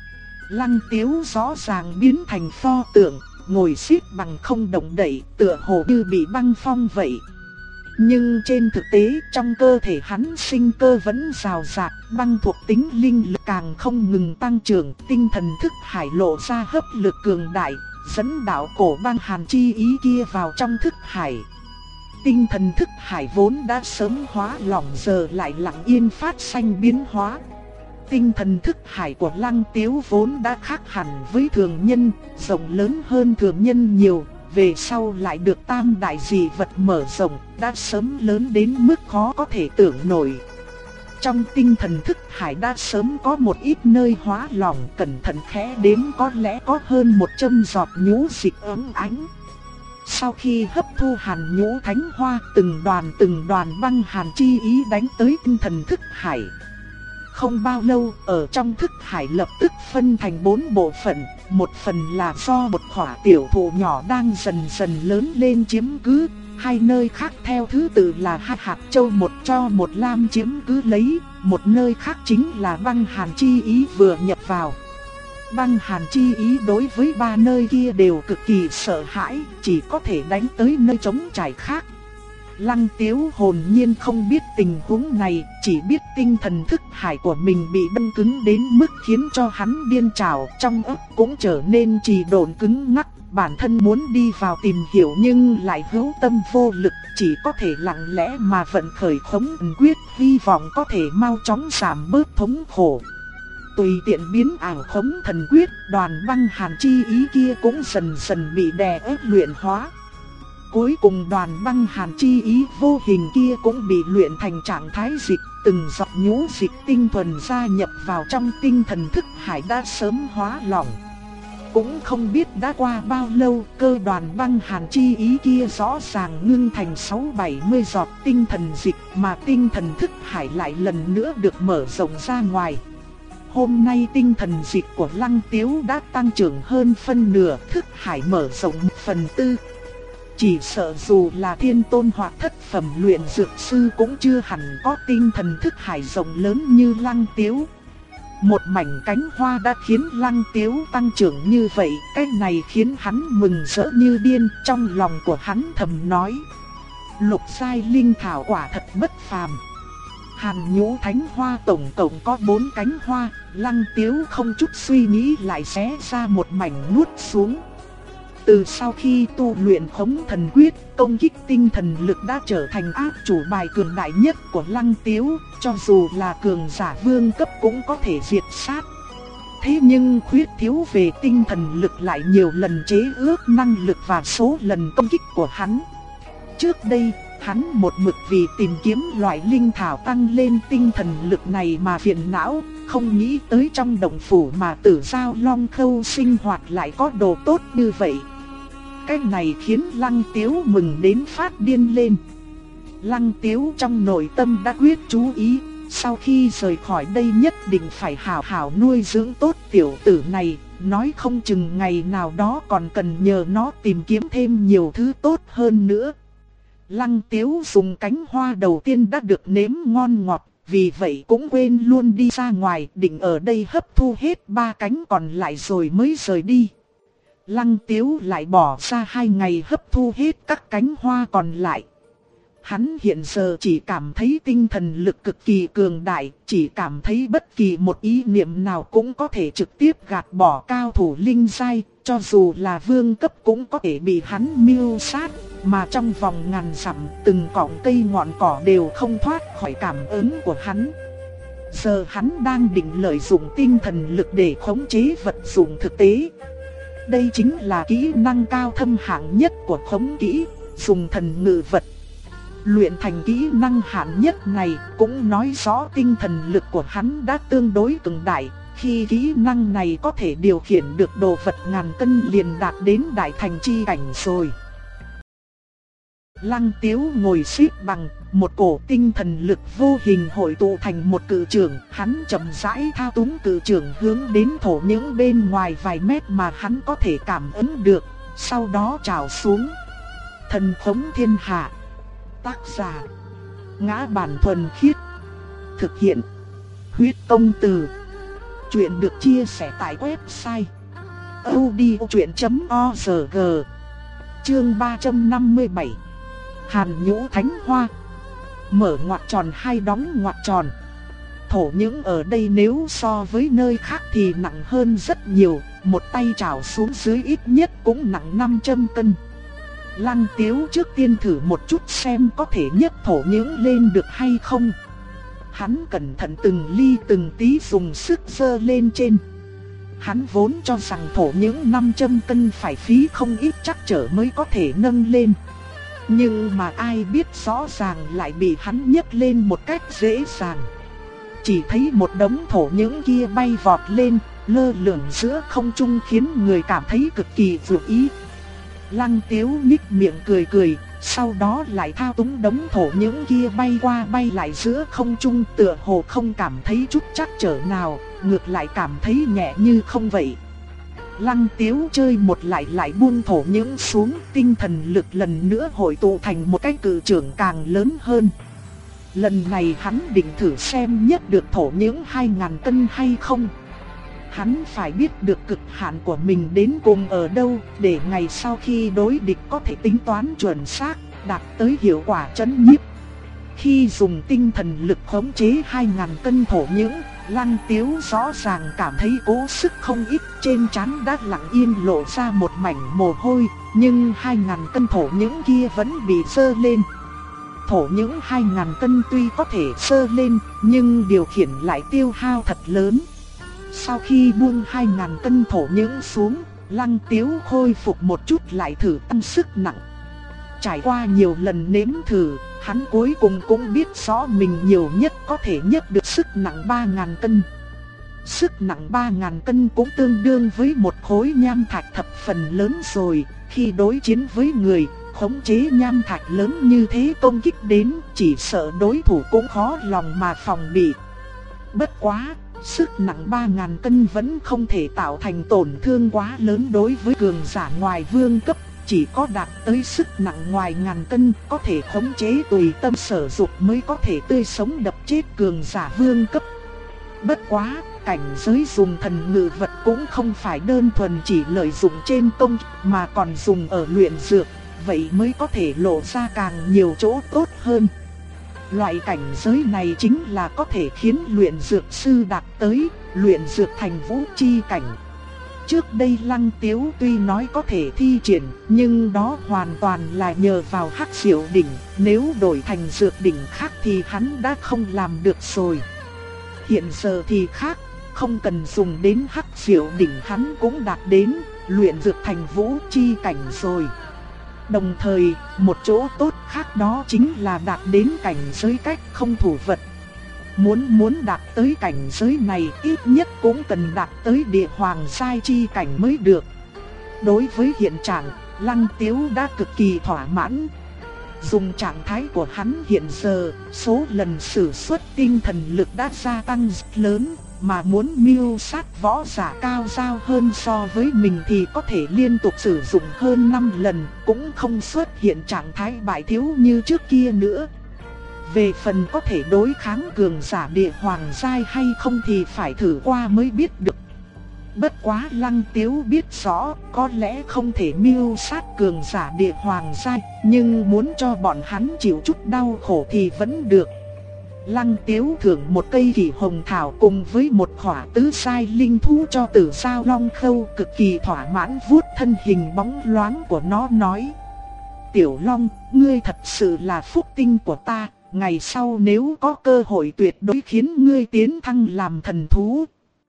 Speaker 1: Lăng Tiếu rõ ràng biến thành pho tượng, ngồi xếp bằng không động đậy, tựa hồ như bị băng phong vậy. Nhưng trên thực tế, trong cơ thể hắn sinh cơ vẫn rào rạt, băng thuộc tính linh lực càng không ngừng tăng trưởng, tinh thần thức hải lộ ra hấp lực cường đại, dẫn đạo cổ băng hàn chi ý kia vào trong thức hải. Tinh thần thức hải vốn đã sớm hóa lỏng giờ lại lặng yên phát sinh biến hóa. Tinh thần thức hải của Lăng Tiếu vốn đã khác hẳn với thường nhân, rộng lớn hơn thường nhân nhiều, về sau lại được tam đại dị vật mở rộng, đã sớm lớn đến mức khó có thể tưởng nổi. Trong tinh thần thức hải đã sớm có một ít nơi hóa lỏng, cẩn thận khẽ đếm có lẽ có hơn 100 giọt nhũ dịch óng ánh. Sau khi hấp thu hàn nhũ thánh hoa, từng đoàn băng hàn chi ý đánh tới tinh thần thức hải. Không bao lâu, ở trong thức hải lập tức phân thành 4 bộ phận, một phần là do một khỏa tiểu thụ nhỏ đang dần dần lớn lên chiếm cứ, hai nơi khác theo thứ tự là hai hạt châu một cho một lam chiếm cứ lấy, một nơi khác chính là băng hàn chi ý vừa nhập vào. Băng hàn chi ý đối với ba nơi kia đều cực kỳ sợ hãi, chỉ có thể đánh tới nơi trống trải khác. Lăng Tiếu hồn nhiên không biết tình huống này, chỉ biết tinh thần thức hải của mình bị băng cứng đến mức khiến cho hắn điên trào, trong óc cũng trở nên trì độn cứng ngắc, bản thân muốn đi vào tìm hiểu nhưng lại hữu tâm vô lực, chỉ có thể lặng lẽ mà vận khởi khống ấn quyết, hy vọng có thể mau chóng giảm bớt thống khổ. Tùy tiện biến ảo khống thần quyết, đoàn băng hàn chi ý kia cũng dần dần bị đè ép luyện hóa. Cuối cùng đoàn băng hàn chi ý vô hình kia cũng bị luyện thành trạng thái dịch, từng giọt nhũ dịch tinh thuần gia nhập vào trong tinh thần thức hải đã sớm hóa lỏng. Cũng không biết đã qua bao lâu, cơ đoàn băng hàn chi ý kia rõ ràng ngưng thành 60-70 giọt tinh thần dịch, mà tinh thần thức hải lại lần nữa được mở rộng ra ngoài. Hôm nay tinh thần dịch của Lăng Tiếu đã tăng trưởng hơn phân nửa, thức hải mở rộng 1/4. Chỉ sợ dù là thiên tôn hoặc thất phẩm luyện dược sư cũng chưa hẳn có tinh thần thức hải rộng lớn như Lăng Tiếu. Một mảnh cánh hoa đã khiến Lăng Tiếu tăng trưởng như vậy, cái này khiến hắn mừng rỡ như điên, trong lòng của hắn thầm nói. Lục giai linh thảo quả thật bất phàm. Hàn nhũ thánh hoa tổng cộng có 4 cánh hoa, Lăng Tiếu không chút suy nghĩ lại xé ra một mảnh nuốt xuống. Từ sau khi tu luyện khống thần quyết, công kích tinh thần lực đã trở thành áp chủ bài cường đại nhất của Lăng Tiếu, cho dù là cường giả vương cấp cũng có thể diệt sát. Thế nhưng khuyết thiếu về tinh thần lực lại nhiều lần chế ước năng lực và số lần công kích của hắn. Trước đây, hắn một mực vì tìm kiếm loại linh thảo tăng lên tinh thần lực này mà phiền não, không nghĩ tới trong động phủ mà Tử Giao Long Khâu sinh hoạt lại có đồ tốt như vậy. Cái này khiến Lăng Tiếu mừng đến phát điên lên. Lăng Tiếu trong nội tâm đã quyết chú ý, sau khi rời khỏi đây nhất định phải hảo hảo nuôi dưỡng tốt tiểu tử này, nói không chừng ngày nào đó còn cần nhờ nó tìm kiếm thêm nhiều thứ tốt hơn nữa. Lăng Tiếu dùng cánh hoa đầu tiên đã được nếm ngon ngọt, vì vậy cũng quên luôn đi ra ngoài, định ở đây hấp thu hết 3 cánh còn lại rồi mới rời đi. Lăng Tiếu lại bỏ ra 2 ngày hấp thu hết các cánh hoa còn lại. Hắn hiện giờ chỉ cảm thấy tinh thần lực cực kỳ cường đại, chỉ cảm thấy bất kỳ một ý niệm nào cũng có thể trực tiếp gạt bỏ cao thủ linh giai, cho dù là vương cấp cũng có thể bị hắn mưu sát, mà trong vòng ngàn dặm từng cọng cây ngọn cỏ đều không thoát khỏi cảm ứng của hắn. Giờ hắn đang định lợi dụng tinh thần lực để khống chế vật dụng thực tế. Đây chính là kỹ năng cao thâm hạng nhất của khống kỹ, dùng thần ngự vật. Luyện thành kỹ năng hạng nhất này cũng nói rõ tinh thần lực của hắn đã tương đối cường đại. Khi kỹ năng này có thể điều khiển được đồ vật ngàn cân liền đạt đến đại thành chi cảnh rồi. Lăng Tiếu ngồi xếp bằng, một cổ tinh thần lực vô hình hội tụ thành một cự trường, hắn chậm rãi thao túng cự trường hướng đến thổ những bên ngoài vài mét mà hắn có thể cảm ứng được, sau đó trào xuống. Thần khống thiên hạ. Tác giả: Ngã Bản Thuần Khiết. Thực hiện: Huyết Công Từ. Chuyện được chia sẻ tại website audiochuyện.org. Chương 357. Hàn Nhũ Thánh Hoa. Mở ngoặc tròn hay đóng ngoặc tròn. Thổ những ở đây nếu so với nơi khác thì nặng hơn rất nhiều, một tay trào xuống dưới ít nhất cũng nặng 500 cân. Lăng Tiếu trước tiên thử một chút xem có thể nhấc thổ những lên được hay không. Hắn cẩn thận từng ly từng tí dùng sức giơ lên trên. Hắn vốn cho rằng thổ những 500 cân phải phí không ít trắc trở mới có thể nâng lên. Nhưng mà ai biết rõ ràng lại bị hắn nhấc lên một cách dễ dàng. Chỉ thấy một đống thổ những kia bay vọt lên, lơ lửng giữa không trung khiến người cảm thấy cực kỳ vừa ý. Lăng Tiếu nhếch miệng cười cười, sau đó lại thao túng đống thổ những kia bay qua bay lại giữa không trung, tựa hồ không cảm thấy chút trắc trở nào, ngược lại cảm thấy nhẹ như không vậy. Lăng Tiếu chơi một lại buông thổ những xuống, tinh thần lực lần nữa hội tụ thành một cái cự trường càng lớn hơn. Lần này hắn định thử xem nhấc được thổ những 2000 cân hay không. Hắn phải biết được cực hạn của mình đến cùng ở đâu, để ngày sau khi đối địch có thể tính toán chuẩn xác, đạt tới hiệu quả chấn nhiếp. Khi dùng tinh thần lực khống chế 2000 cân thổ những, Lăng Tiếu rõ ràng cảm thấy cố sức không ít, trên trán đã lặng yên lộ ra một mảnh mồ hôi, nhưng 2000 cân thổ những kia vẫn bị sơ lên. Thổ những 2000 cân tuy có thể sơ lên, nhưng điều khiển lại tiêu hao thật lớn. Sau khi buông 2000 cân thổ những xuống, Lăng Tiếu khôi phục một chút lại thử tăng sức nặng. Trải qua nhiều lần nếm thử, hắn cuối cùng cũng biết rõ mình nhiều nhất có thể nhấc được sức nặng 3000 cân. Sức nặng 3000 cân cũng tương đương với một khối nham thạch thập phần lớn rồi. Khi đối chiến với người, khống chế nham thạch lớn như thế công kích đến, chỉ sợ đối thủ cũng khó lòng mà phòng bị. Bất quá, sức nặng 3000 cân vẫn không thể tạo thành tổn thương quá lớn đối với cường giả ngoài vương cấp. Chỉ có đạt tới sức nặng ngoài ngàn cân, có thể khống chế tùy tâm sở dục mới có thể tươi sống đập chết cường giả vương cấp. Bất quá, cảnh giới dùng thần ngự vật cũng không phải đơn thuần chỉ lợi dụng trên công mà còn dùng ở luyện dược, vậy mới có thể lộ ra càng nhiều chỗ tốt hơn. Loại cảnh giới này chính là có thể khiến luyện dược sư đạt tới luyện dược thành vũ chi cảnh. Trước đây Lăng Tiếu tuy nói có thể thi triển, nhưng đó hoàn toàn là nhờ vào Hắc Diệu đỉnh, nếu đổi thành dược đỉnh khác thì hắn đã không làm được rồi. Hiện giờ thì khác, không cần dùng đến Hắc Diệu đỉnh hắn cũng đạt đến luyện dược thành vũ chi cảnh rồi. Đồng thời, một chỗ tốt khác đó chính là đạt đến cảnh giới cách không thủ vật. Muốn đạt tới cảnh giới này ít nhất cũng cần đạt tới địa hoàng giai chi cảnh mới được. Đối với hiện trạng, Lăng Tiếu đã cực kỳ thỏa mãn. Dùng trạng thái của hắn hiện giờ, số lần sử xuất tinh thần lực đã gia tăng rất lớn, mà muốn mưu sát võ giả cao giao hơn so với mình thì có thể liên tục sử dụng hơn 5 lần, cũng không xuất hiện trạng thái bại thiếu như trước kia nữa. Về phần có thể đối kháng cường giả địa hoàng giai hay không thì phải thử qua mới biết được. Bất quá Lăng Tiếu biết rõ, có lẽ không thể mưu sát cường giả địa hoàng giai, nhưng muốn cho bọn hắn chịu chút đau khổ thì vẫn được. Lăng Tiếu thưởng một cây kỳ hồng thảo cùng với một khỏa tứ sai linh thú cho Tử Sao Long Khâu, cực kỳ thỏa mãn vuốt thân hình bóng loáng của nó nói: Tiểu Long, ngươi thật sự là phúc tinh của ta, ngày sau nếu có cơ hội tuyệt đối khiến ngươi tiến thăng làm thần thú.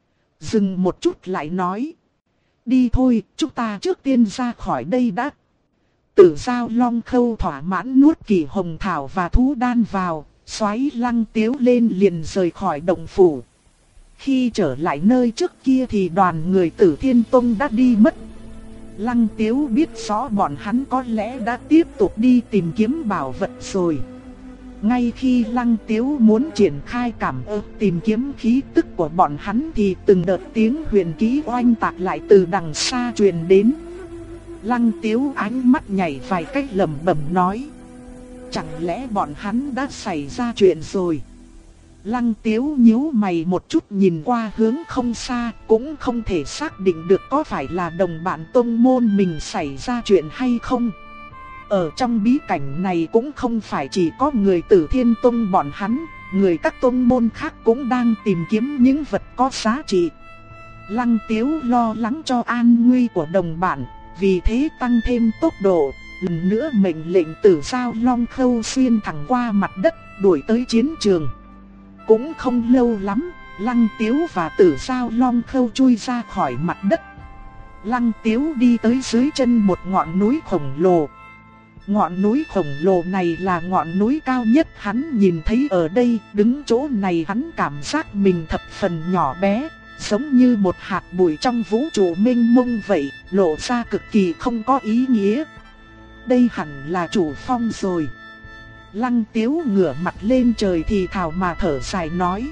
Speaker 1: Dừng một chút lại nói. Đi thôi, chúng ta trước tiên ra khỏi đây đã. Tử Giao Long Khâu thỏa mãn nuốt kỳ hồng thảo và thú đan vào, xoáy Lăng Tiếu lên liền rời khỏi động phủ. Khi trở lại nơi trước kia thì đoàn người Tử Thiên Tông đã đi mất. Lăng Tiếu biết rõ bọn hắn có lẽ đã tiếp tục đi tìm kiếm bảo vật rồi. Ngay khi Lăng Tiếu muốn triển khai cảm ứng tìm kiếm khí tức của bọn hắn thì từng đợt tiếng huyền ký oanh tạc lại từ đằng xa truyền đến. Lăng Tiếu ánh mắt nhảy vài cách lẩm bẩm nói. Chẳng lẽ bọn hắn đã xảy ra chuyện rồi? Lăng Tiếu nhíu mày một chút nhìn qua hướng không xa, cũng không thể xác định được có phải là đồng bạn tông môn mình xảy ra chuyện hay không. Ở trong bí cảnh này cũng không phải chỉ có người Tử Thiên Tông bọn hắn, người các tông môn khác cũng đang tìm kiếm những vật có giá trị. Lăng Tiếu lo lắng cho an nguy của đồng bạn, vì thế tăng thêm tốc độ, lần nữa mệnh lệnh Tử Giao Long Khâu xuyên thẳng qua mặt đất, đuổi tới chiến trường. Cũng không lâu lắm, Lăng Tiếu và Tử Giao Long Khâu chui ra khỏi mặt đất. Lăng Tiếu đi tới dưới chân một ngọn núi khổng lồ. Ngọn núi khổng lồ này là ngọn núi cao nhất hắn nhìn thấy ở đây, đứng chỗ này hắn cảm giác mình thập phần nhỏ bé, giống như một hạt bụi trong vũ trụ mênh mông vậy, lộ ra cực kỳ không có ý nghĩa. Đây hẳn là Chủ Phong rồi. Lăng Tiếu ngửa mặt lên trời thì thào mà thở dài nói.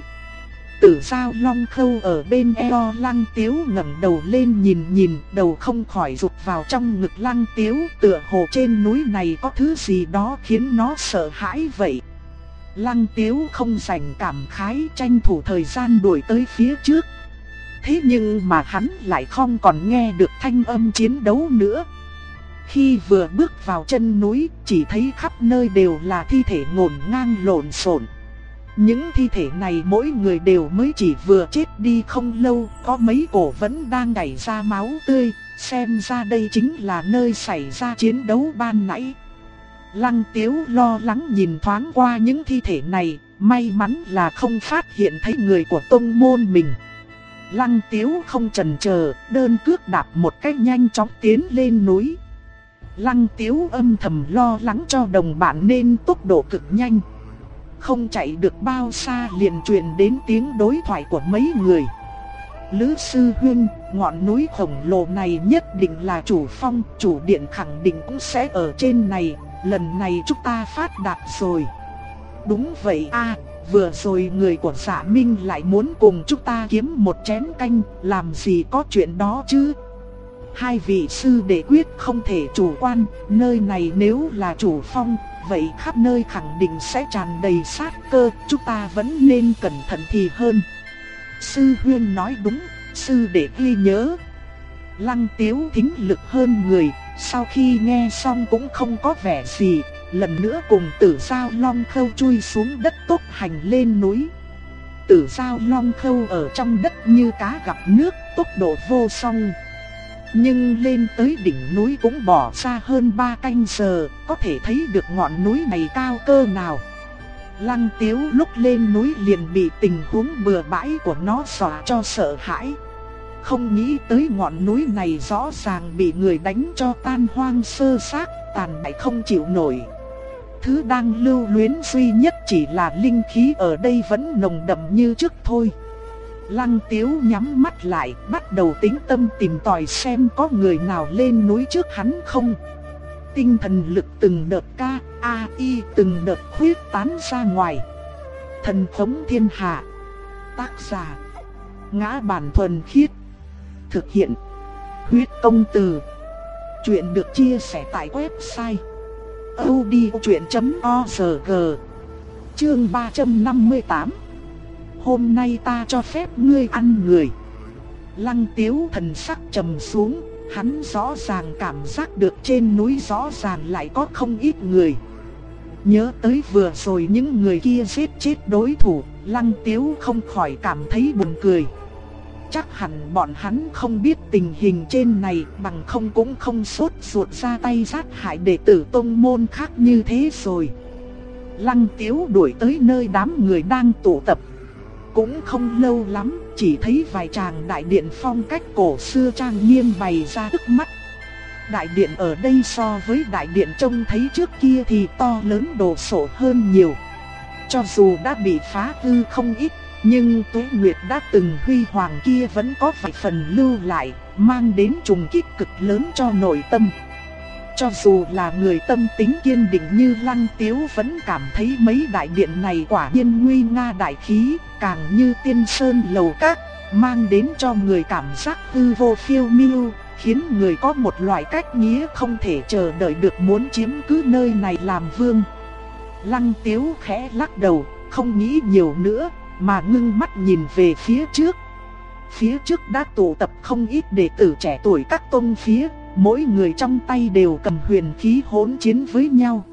Speaker 1: Tử Giao Long Khâu ở bên eo Lăng Tiếu ngẩng đầu lên nhìn, đầu không khỏi rụt vào trong ngực Lăng Tiếu, tựa hồ trên núi này có thứ gì đó khiến nó sợ hãi vậy. Lăng Tiếu không rảnh cảm khái, tranh thủ thời gian đuổi tới phía trước. Thế nhưng mà hắn lại không còn nghe được thanh âm chiến đấu nữa. Khi vừa bước vào chân núi, chỉ thấy khắp nơi đều là thi thể ngổn ngang lộn xộn. Những thi thể này mỗi người đều mới chỉ vừa chết đi không lâu, có mấy cổ vẫn đang chảy ra máu tươi, xem ra đây chính là nơi xảy ra chiến đấu ban nãy. Lăng Tiếu lo lắng nhìn thoáng qua những thi thể này, may mắn là không phát hiện thấy người của tông môn mình. Lăng Tiếu không chần chờ, đơn cước đạp một cách nhanh chóng tiến lên núi. Lăng Tiếu âm thầm lo lắng cho đồng bạn nên tốc độ cực nhanh. Không chạy được bao xa liền truyền đến tiếng đối thoại của mấy người. Lữ sư huynh, ngọn núi khổng lồ này nhất định là Chủ Phong, chủ điện khẳng định cũng sẽ ở trên này, lần này chúng ta phát đạt rồi. Đúng vậy a, vừa rồi người của Dạ Minh lại muốn cùng chúng ta kiếm một chén canh, làm gì có chuyện đó chứ. Hai vị sư đệ quyết không thể chủ quan, nơi này nếu là Chủ Phong, vậy khắp nơi khẳng định sẽ tràn đầy sát cơ, chúng ta vẫn nên cẩn thận thì hơn. Sư huynh nói đúng, sư đệ ghi nhớ. Lăng Tiếu thính lực hơn người, sau khi nghe xong cũng không có vẻ gì, lần nữa cùng Tử Giao Long Khâu chui xuống đất tốc hành lên núi. Tử Giao Long Khâu ở trong đất như cá gặp nước, tốc độ vô song. Nhưng lên tới đỉnh núi cũng bỏ ra hơn 3 canh giờ, có thể thấy được ngọn núi này cao cơ nào. Lăng Tiếu lúc lên núi liền bị tình huống bừa bãi của nó dọa cho sợ hãi. Không nghĩ tới ngọn núi này rõ ràng bị người đánh cho tan hoang sơ xác, tàn bại không chịu nổi. Thứ đang lưu luyến duy nhất chỉ là linh khí ở đây vẫn nồng đậm như trước thôi. Lăng Tiếu nhắm mắt lại, bắt đầu tĩnh tâm tìm tòi xem có người nào lên núi trước hắn không. Tinh thần lực từng đợt KAI từng đợt khuyết tán ra ngoài. Thần thống thiên hạ. Tác giả: Ngã Bản Thuần Khiết. Thực hiện: Huyết Công Từ. Chuyện được chia sẻ tại website audiochuyện.org. Chương 358. Hôm nay ta cho phép ngươi ăn người. Lăng Tiếu thần sắc trầm xuống, hắn rõ ràng cảm giác được trên núi rõ ràng lại có không ít người. Nhớ tới vừa rồi những người kia giết chết đối thủ, Lăng Tiếu không khỏi cảm thấy buồn cười. Chắc hẳn bọn hắn không biết tình hình trên này, bằng không cũng không sốt ruột ra tay sát hại đệ tử tông môn khác như thế rồi. Lăng Tiếu đuổi tới nơi đám người đang tụ tập. Cũng không lâu lắm, chỉ thấy vài tràng đại điện phong cách cổ xưa trang nghiêm bày ra trước mắt. Đại điện ở đây so với đại điện trông thấy trước kia thì to lớn đồ sộ hơn nhiều. Cho dù đã bị phá hư không ít, nhưng tuế nguyệt đã từng huy hoàng kia vẫn có vài phần lưu lại, mang đến trùng kích cực lớn cho nội tâm. Cho dù là người tâm tính kiên định như Lăng Tiếu vẫn cảm thấy mấy đại điện này quả nhiên nguy nga đại khí, càng như tiên sơn lầu các, mang đến cho người cảm giác hư vô phiêu miêu, khiến người có một loại cách nghĩa không thể chờ đợi được muốn chiếm cứ nơi này làm vương. Lăng Tiếu khẽ lắc đầu, không nghĩ nhiều nữa, mà ngưng mắt nhìn về phía trước. Phía trước đã tụ tập không ít đệ tử trẻ tuổi các tông phía, mỗi người trong tay đều cầm huyền khí hỗn chiến với nhau.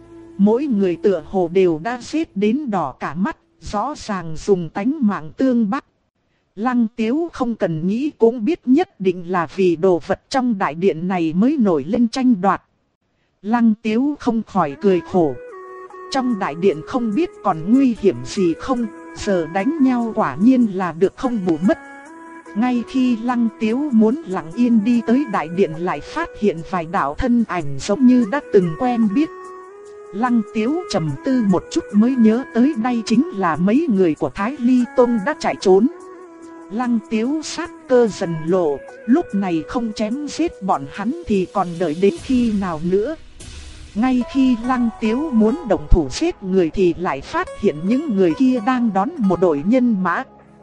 Speaker 1: Mỗi người tựa hồ đều đã giết đến đỏ cả mắt, rõ ràng dùng tánh mạng tương bắt. Lăng Tiếu không cần nghĩ cũng biết nhất định là vì đồ vật trong đại điện này mới nổi lên tranh đoạt. Lăng Tiếu không khỏi cười khổ. Trong đại điện không biết còn nguy hiểm gì không, giờ đánh nhau quả nhiên là được không bù mất. Ngay khi Lăng Tiếu muốn lặng yên đi tới đại điện lại phát hiện vài đạo thân ảnh giống như đã từng quen biết. Lăng Tiếu trầm tư một chút mới nhớ tới đây chính là mấy người của Thái Ly Tông đã chạy trốn. Lăng Tiếu sát cơ dần lộ, lúc này không chém giết bọn hắn thì còn đợi đến khi nào nữa. Ngay khi Lăng Tiếu muốn động thủ giết người thì lại phát hiện những người kia đang đón một đội nhân mã.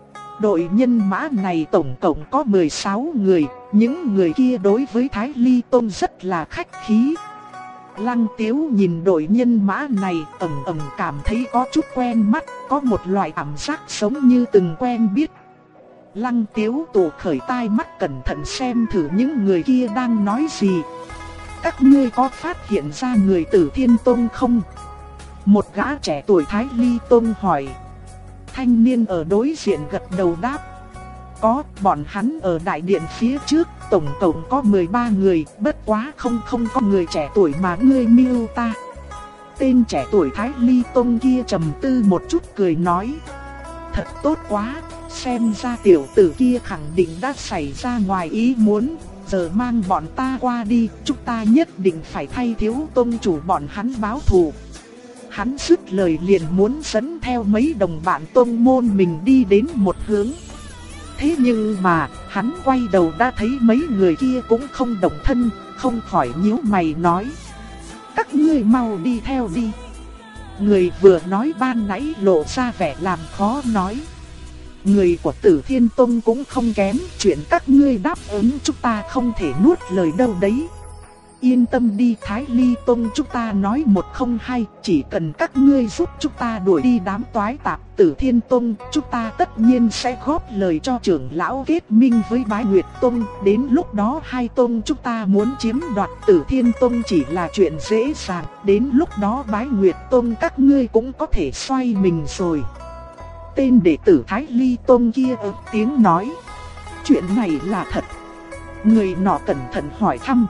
Speaker 1: Đội nhân mã này tổng cộng có 16 người, những người kia đối với Thái Ly Tông rất là khách khí. Lăng Tiếu nhìn đội nhân mã này ẩn cảm thấy có chút quen mắt, có một loại cảm giác giống như từng quen biết. Lăng Tiếu tụ khởi tai mắt cẩn thận xem thử những người kia đang nói gì. Các ngươi có phát hiện ra người Tử Thiên Tông không? Một gã trẻ tuổi Thái Ly Tông hỏi. Thanh niên ở đối diện gật đầu đáp. Có, bọn hắn ở đại điện phía trước, tổng cộng có 13 người, bất quá không có người trẻ tuổi mà ngươi miêu ta. Tên trẻ tuổi Thái Ly Tông kia trầm tư một chút cười nói. Thật tốt quá, xem ra tiểu tử kia khẳng định đã xảy ra ngoài ý muốn. Giờ mang bọn ta qua đi, chúng ta nhất định phải thay thiếu tông chủ bọn hắn báo thù. Hắn dứt lời liền muốn dẫn theo mấy đồng bạn tông môn mình đi đến một hướng. Thế nhưng mà, hắn quay đầu đã thấy mấy người kia cũng không động thân, không khỏi nhíu mày nói. Các ngươi mau đi theo đi. Người vừa nói ban nãy lộ ra vẻ làm khó nói. Người của Tử Thiên Tông cũng không kém, chuyện các ngươi đáp ứng chúng ta không thể nuốt lời đâu đấy. Yên tâm đi, Thái Ly Tông chúng ta nói một không hai, chỉ cần các ngươi giúp chúng ta đuổi đi đám toái tạp Tử Thiên Tông, chúng ta tất nhiên sẽ góp lời cho trưởng lão kết minh với Bái Nguyệt Tông. Đến lúc đó hai tông chúng ta muốn chiếm đoạt Tử Thiên Tông chỉ là chuyện dễ dàng, đến lúc đó Bái Nguyệt Tông các ngươi cũng có thể xoay mình rồi. Tên đệ tử Thái Ly Tông kia ấp tiếng nói. Chuyện này là thật. Người nọ cẩn thận hỏi thăm.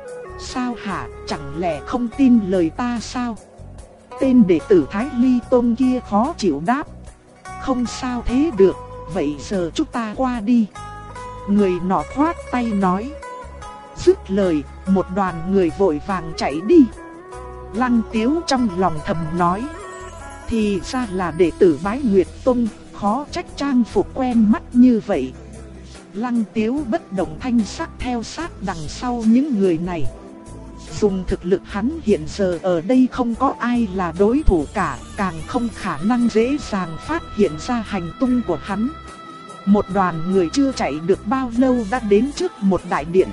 Speaker 1: Sao hả, chẳng lẽ không tin lời ta sao? Tên đệ tử Thái Ly Tông kia khó chịu đáp. Không sao thế được, vậy giờ chúng ta qua đi. Người nọ khoát tay nói. Dứt lời, một đoàn người vội vàng chạy đi. Lăng Tiếu trong lòng thầm nói. Thì ra là đệ tử Bái Nguyệt Tông, khó trách trang phục quen mắt như vậy. Lăng Tiếu bất động thanh sắc theo sát đằng sau những người này. Dùng thực lực hắn hiện giờ ở đây không có ai là đối thủ cả, càng không khả năng dễ dàng phát hiện ra hành tung của hắn. Một đoàn người chưa chạy được bao lâu đã đến trước một đại điện.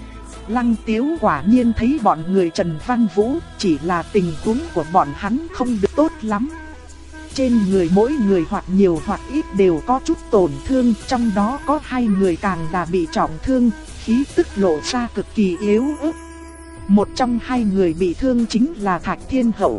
Speaker 1: Lăng Tiếu quả nhiên thấy bọn người Trần Văn Vũ, chỉ là tình huống của bọn hắn không được tốt lắm. Trên người mỗi người hoặc nhiều hoặc ít đều có chút tổn thương, trong đó có 2 người càng đã bị trọng thương, khí tức lộ ra cực kỳ yếu ớt. Một trong 2 người bị thương chính là Thạch Thiên Hậu.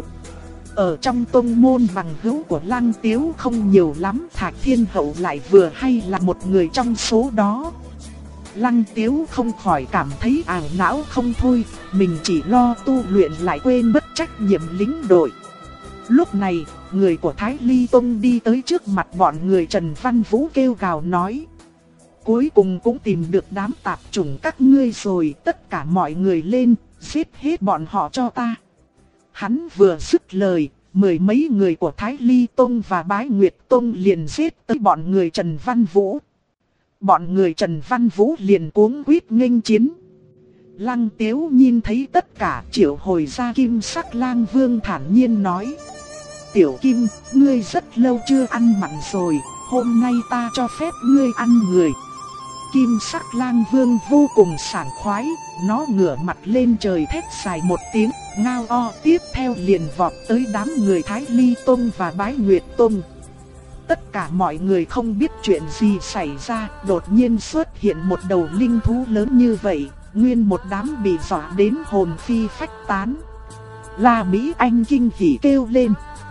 Speaker 1: Ở trong tông môn bằng hữu của Lăng Tiếu không nhiều lắm, Thạch Thiên Hậu lại vừa hay là một người trong số đó. Lăng Tiếu không khỏi cảm thấy ảo não không thôi, mình chỉ lo tu luyện lại quên mất trách nhiệm lính đội. Lúc này, người của Thái Ly Tông đi tới trước mặt bọn người Trần Văn Vũ kêu gào nói: cuối cùng cũng tìm được đám tạp chủng các ngươi rồi, tất cả mọi người lên, giết hết bọn họ cho ta. Hắn vừa dứt lời, mười mấy người của Thái Ly Tông và Bái Nguyệt Tông liền giết tới bọn người Trần Văn Vũ. Bọn người Trần Văn Vũ liền cuống quýt nghênh chiến. Lăng Tiếu nhìn thấy tất cả, triệu hồi ra Kim Sắc Lang Vương thản nhiên nói: Tiểu Kim, ngươi rất lâu chưa ăn mặn rồi, hôm nay ta cho phép ngươi ăn người. Kim Sắc Lang Vương vô cùng sảng khoái, nó ngửa mặt lên trời thét dài một tiếng, ngao o, tiếp theo liền vọt tới đám người Thái Ly Tông và Bái Nguyệt Tông. Tất cả mọi người không biết chuyện gì xảy ra, đột nhiên xuất hiện một đầu linh thú lớn như vậy, nguyên một đám bị dọa đến hồn phi phách tán. La Mỹ Anh kinh hỉ kêu lên: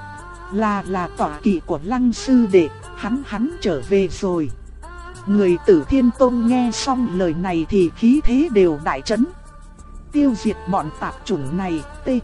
Speaker 1: là tọa kỵ của Lăng sư đệ, hắn trở về rồi. Người Tử Thiên Tông nghe xong lời này thì khí thế đều đại chấn. Tiêu diệt bọn tạp chủng này,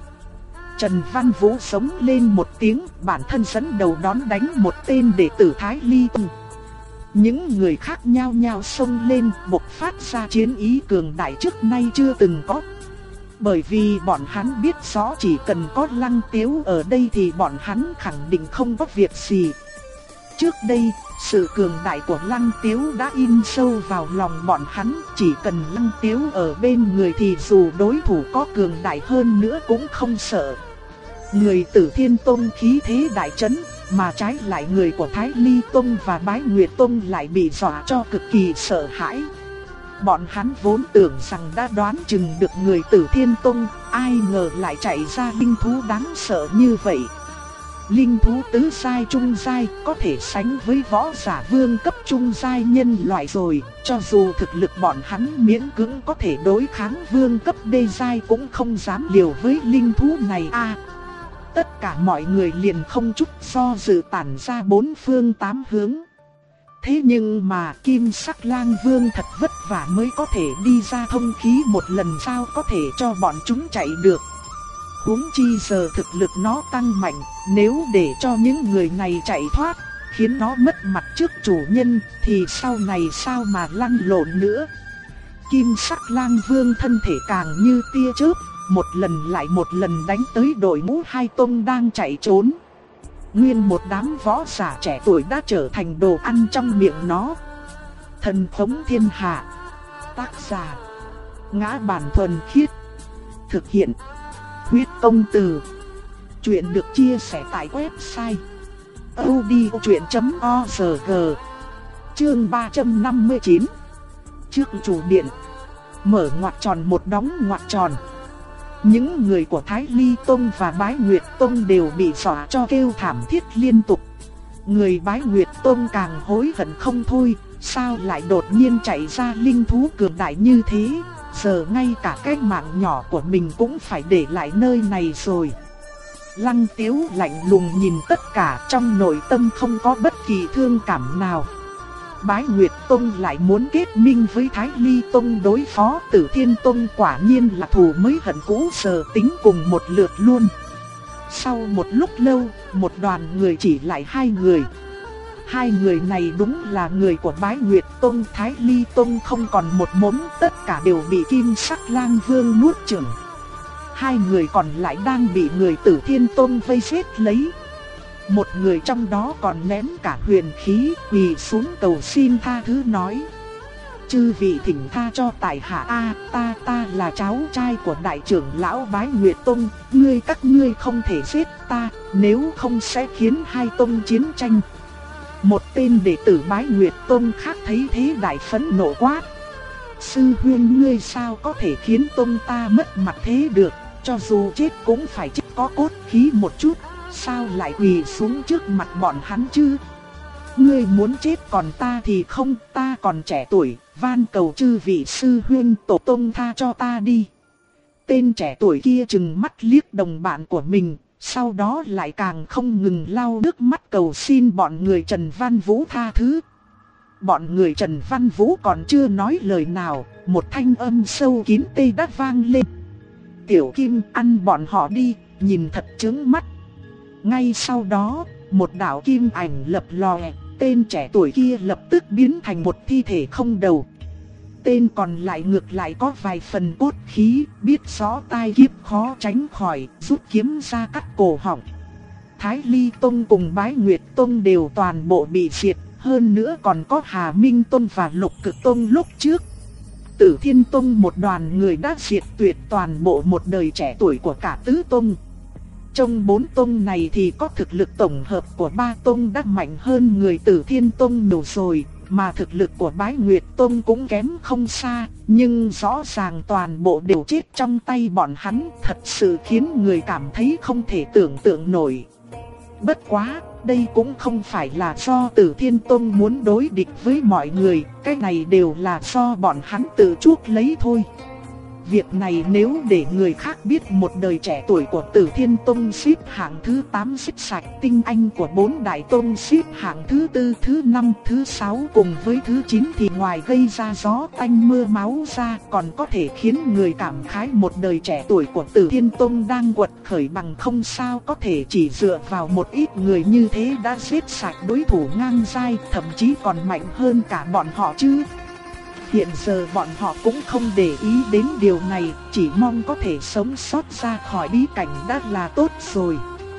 Speaker 1: Trần Văn Vũ sống lên một tiếng, bản thân dẫn đầu đón đánh một tên đệ tử Thái Ly Tông. Những người khác nhao nhao xông lên, bộc phát ra chiến ý cường đại trước nay chưa từng có. Bởi vì bọn hắn biết rõ chỉ cần có Lăng Tiếu ở đây thì bọn hắn khẳng định không có việc gì. Trước đây, sự cường đại của Lăng Tiếu đã in sâu vào lòng bọn hắn, chỉ cần Lăng Tiếu ở bên người thì dù đối thủ có cường đại hơn nữa cũng không sợ. Người Tử Thiên Tông khí thế đại chấn, mà trái lại người của Thái Ly Tông và Bái Nguyệt Tông lại bị dọa cho cực kỳ sợ hãi. Bọn hắn vốn tưởng rằng đã đoán chừng được người Tử Thiên Tông, ai ngờ lại chạy ra linh thú đáng sợ như vậy. Linh thú tứ giai trung giai có thể sánh với võ giả vương cấp trung giai nhân loại rồi, cho dù thực lực bọn hắn miễn cưỡng có thể đối kháng vương cấp đê giai cũng không dám liều với linh thú này a. Tất cả mọi người liền không chút do dự tản ra bốn phương tám hướng. Thế nhưng mà Kim Sắc Lang Vương thật vất vả mới có thể đi ra thông khí một lần, sao có thể cho bọn chúng chạy được. Huống chi giờ thực lực nó tăng mạnh, nếu để cho những người này chạy thoát, khiến nó mất mặt trước chủ nhân, thì sau này sao mà lăn lộn nữa. Kim Sắc Lang Vương thân thể càng như tia chớp, một lần lại một lần đánh tới đội ngũ hai tông đang chạy trốn. Nguyên một đám võ giả trẻ tuổi đã trở thành đồ ăn trong miệng nó. Thần Phóng Thiên Hạ. Tác giả: Ngã Bản Thuần Khiết. Thực hiện: Huyết Công Từ. Chuyện được chia sẻ tại website audiochuyện.org. Chương 359. Trước chủ điện. Mở ngoặc tròn một đóng ngoặc tròn. Những người của Thái Ly Tông và Bái Nguyệt Tông đều bị dọa cho kêu thảm thiết liên tục. Người Bái Nguyệt Tông càng hối hận không thôi, sao lại đột nhiên chạy ra linh thú cường đại như thế, giờ ngay cả cái mạng nhỏ của mình cũng phải để lại nơi này rồi. Lăng Tiếu lạnh lùng nhìn tất cả, trong nội tâm không có bất kỳ thương cảm nào. Bái Nguyệt Tông lại muốn kết minh với Thái Ly Tông đối phó Tử Thiên Tông, quả nhiên là thù mới hận cũ, giờ tính cùng một lượt luôn. Sau một lúc lâu, một đoàn người chỉ lại hai người. Hai người này đúng là người của Bái Nguyệt Tông. Thái Ly Tông không còn một mống, tất cả đều bị Kim Sắc Lang Vương nuốt chửng. Hai người còn lại đang bị người Tử Thiên Tông vây giết lấy. Một người trong đó còn ném cả huyền khí, quỳ xuống cầu xin tha thứ nói: chư vị thỉnh tha cho tại hạ a, ta là cháu trai của đại trưởng lão Bái Nguyệt Tông, các ngươi không thể giết ta, nếu không sẽ khiến hai tông chiến tranh. Một tên đệ tử Bái Nguyệt Tông khác thấy thế đại phẫn nộ quát: sư huynh, ngươi sao có thể khiến tông ta mất mặt thế được, cho dù chết cũng phải chết có cốt khí một chút, sao lại quỳ xuống trước mặt bọn hắn chứ? Ngươi muốn chết, còn ta thì không, ta còn trẻ tuổi, van cầu chư vị sư huynh tổ tông tha cho ta đi. Tên trẻ tuổi kia trừng mắt liếc đồng bạn của mình, sau đó lại càng không ngừng lau nước mắt cầu xin bọn người Trần Văn Vũ tha thứ. Bọn người Trần Văn Vũ còn chưa nói lời nào, một thanh âm sâu kín tê đã vang lên: tiểu Kim, ăn bọn họ đi, nhìn thật chướng mắt. Ngay sau đó, một đạo kim ảnh lập lòe, tên trẻ tuổi kia lập tức biến thành một thi thể không đầu. Tên còn lại ngược lại có vài phần cốt khí, biết rõ tai kiếp khó tránh khỏi, rút kiếm ra cắt cổ họng. Thái Ly Tông cùng Bái Nguyệt Tông đều toàn bộ bị diệt, hơn nữa còn có Hà Minh Tông và Lục Cực Tông lúc trước. Tử Thiên Tông một đoàn người đã diệt tuyệt toàn bộ một đời trẻ tuổi của cả tứ tông. Trong 4 tông này thì có thực lực tổng hợp của 3 tông đã mạnh hơn người Tử Thiên Tông nhiều rồi, mà thực lực của Bái Nguyệt Tông cũng kém không xa, nhưng rõ ràng toàn bộ đều chết trong tay bọn hắn, thật sự khiến người cảm thấy không thể tưởng tượng nổi. Bất quá, đây cũng không phải là do Tử Thiên Tông muốn đối địch với mọi người, cái này đều là do bọn hắn tự chuốc lấy thôi. Việc này nếu để người khác biết một đời trẻ tuổi của Tử Thiên Tông xếp hạng thứ 8 xếp sạch tinh anh của 4 đại tông xếp hạng thứ 4, thứ 5, thứ 6 cùng với thứ 9 thì ngoài gây ra gió tanh mưa máu ra còn có thể khiến người cảm khái một đời trẻ tuổi của Tử Thiên Tông đang quật khởi bằng không sao có thể chỉ dựa vào một ít người như thế đã giết sạch đối thủ ngang giai, thậm chí còn mạnh hơn cả bọn họ chứ. Hiện giờ bọn họ cũng không để ý đến điều này, chỉ mong có thể sống sót ra khỏi bí cảnh đã là tốt rồi.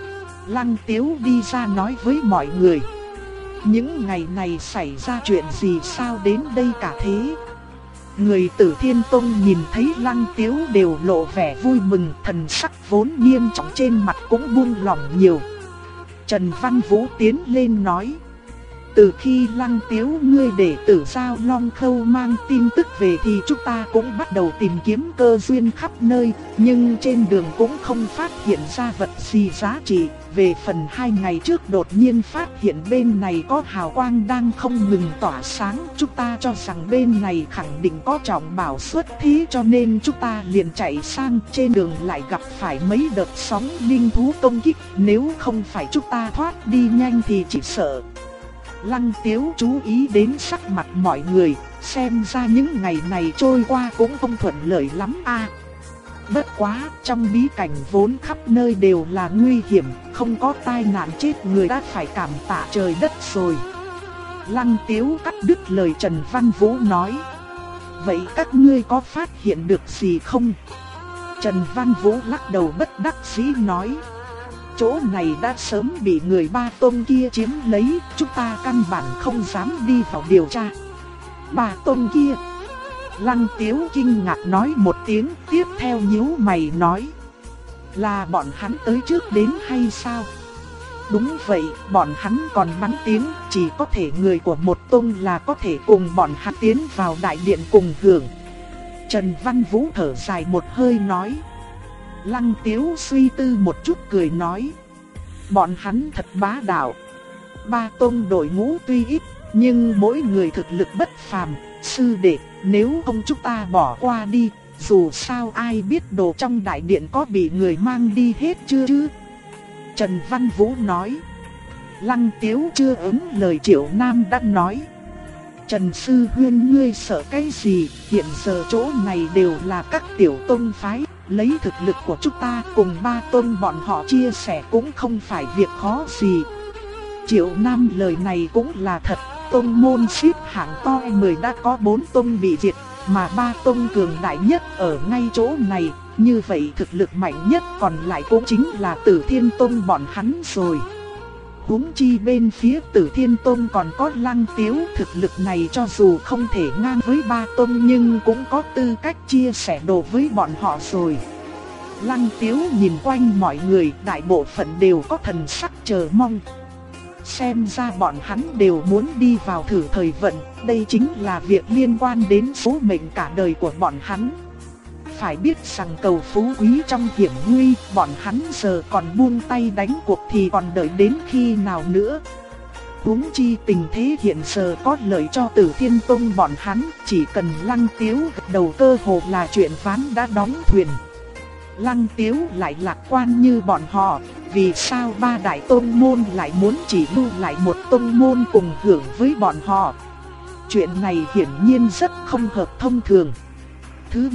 Speaker 1: Lăng Tiếu đi ra nói với mọi người. Những ngày này xảy ra chuyện gì sao đến đây cả thế? Người Tử Thiên Tông nhìn thấy Lăng Tiếu đều lộ vẻ vui mừng, thần sắc vốn nghiêm trọng trên mặt cũng buông lỏng nhiều. Trần Văn Vũ tiến lên nói. Từ khi Lăng Tiếu ngươi để Tử Giao Long Khâu mang tin tức về thì chúng ta cũng bắt đầu tìm kiếm cơ duyên khắp nơi, nhưng trên đường cũng không phát hiện ra vật gì giá trị. Về phần 2 ngày trước đột nhiên phát hiện bên này có hào quang đang không ngừng tỏa sáng, chúng ta cho rằng bên này khẳng định có trọng bảo xuất thế cho nên chúng ta liền chạy sang, trên đường lại gặp phải mấy đợt sóng linh thú công kích, nếu không phải chúng ta thoát đi nhanh thì chỉ sợ. Lăng Tiếu chú ý đến sắc mặt mọi người, xem ra những ngày này trôi qua cũng không thuận lợi lắm a. Bất quá, trong bí cảnh vốn khắp nơi đều là nguy hiểm, không có tai nạn chết người đã phải cảm tạ trời đất rồi. Lăng Tiếu cắt đứt lời Trần Văn Vũ nói. Vậy các ngươi có phát hiện được gì không? Trần Văn Vũ lắc đầu bất đắc dĩ nói. Chỗ này đã sớm bị người Ba Tông kia chiếm lấy, chúng ta căn bản không dám đi vào điều tra. Ba Tông kia? Lăng Tiếu kinh ngạc nói một tiếng, tiếp theo nhíu mày nói. Là bọn hắn tới trước đến hay sao? Đúng vậy, bọn hắn còn bắn tiếng, chỉ có thể người của một tông là có thể cùng bọn hắn tiến vào đại điện cùng hưởng. Trần Văn Vũ thở dài một hơi nói. Lăng Tiếu suy tư một chút cười nói. Bọn hắn thật bá đạo. Ba tông đội ngũ tuy ít, nhưng mỗi người thực lực bất phàm. Sư đệ, nếu không chúng ta bỏ qua đi, dù sao ai biết đồ trong đại điện có bị người mang đi hết chưa chứ? Trần Văn Vũ nói. Lăng Tiếu chưa ứng lời Triệu Nam đã nói. Trần Sư Huynh ngươi sợ cái gì, hiện giờ chỗ này đều là các tiểu tông phái, lấy thực lực của chúng ta cùng ba tông bọn họ chia sẻ cũng không phải việc khó gì. Triệu Nam lời này cũng là thật, tông môn xếp hạng to 10 đã có 4 tông bị diệt, mà ba tông cường đại nhất ở ngay chỗ này, như vậy thực lực mạnh nhất còn lại cũng chính là Tử Thiên Tông bọn hắn rồi. Huống chi bên phía Tử Thiên Tông còn có Lăng Tiếu, thực lực này cho dù không thể ngang với ba tông nhưng cũng có tư cách chia sẻ đồ với bọn họ rồi. Lăng Tiếu nhìn quanh mọi người, đại bộ phận đều có thần sắc chờ mong. Xem ra bọn hắn đều muốn đi vào thử thời vận, đây chính là việc liên quan đến số mệnh cả đời của bọn hắn. Phải biết rằng cầu phú quý trong hiểm nguy, bọn hắn giờ còn buông tay đánh cuộc thì còn đợi đến khi nào nữa. Huống chi tình thế hiện giờ có lợi cho Tử Thiên Tông bọn hắn, chỉ cần Lăng Tiếu gật đầu cơ hồ là chuyện ván đã đóng thuyền. Lăng Tiếu lại lạc quan như bọn họ, vì sao ba đại tông môn lại muốn chỉ lưu lại một tông môn cùng hưởng với bọn họ? Chuyện này hiển nhiên rất không hợp thông thường. Thứ nhất,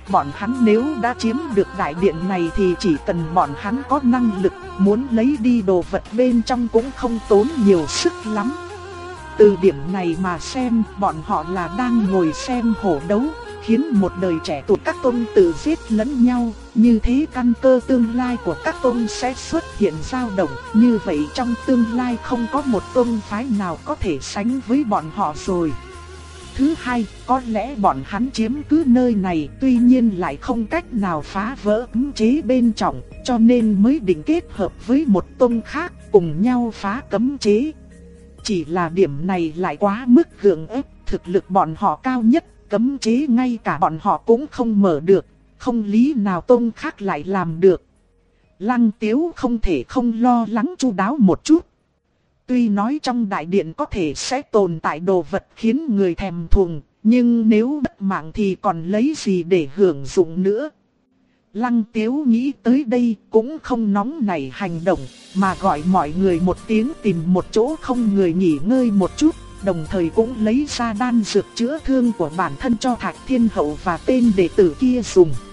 Speaker 1: bọn hắn nếu đã chiếm được đại điện này thì chỉ cần bọn hắn có năng lực, muốn lấy đi đồ vật bên trong cũng không tốn nhiều sức lắm. Từ điểm này mà xem, bọn họ là đang ngồi xem hổ đấu, khiến một đời trẻ tuổi các tôn tự giết lẫn nhau, như thế căn cơ tương lai của các tôn sẽ xuất hiện dao động, như vậy trong tương lai không có một tôn phái nào có thể sánh với bọn họ rồi. Thứ hai, có lẽ bọn hắn chiếm cứ nơi này tuy nhiên lại không cách nào phá vỡ cấm chế bên trong, cho nên mới định kết hợp với một tôn khác cùng nhau phá cấm chế. Chỉ là điểm này lại quá mức gượng ép, thực lực bọn họ cao nhất, cấm chế ngay cả bọn họ cũng không mở được, không lý nào tôn khác lại làm được. Lăng Tiếu không thể không lo lắng chu đáo một chút. Tuy nói trong đại điện có thể sẽ tồn tại đồ vật khiến người thèm thuồng, nhưng nếu mất mạng thì còn lấy gì để hưởng dụng nữa. Lăng Tiếu nghĩ tới đây cũng không nóng nảy hành động, mà gọi mọi người một tiếng tìm một chỗ không người nghỉ ngơi một chút, đồng thời cũng lấy ra đan dược chữa thương của bản thân cho Thạch Thiên Hậu và tên đệ tử kia dùng.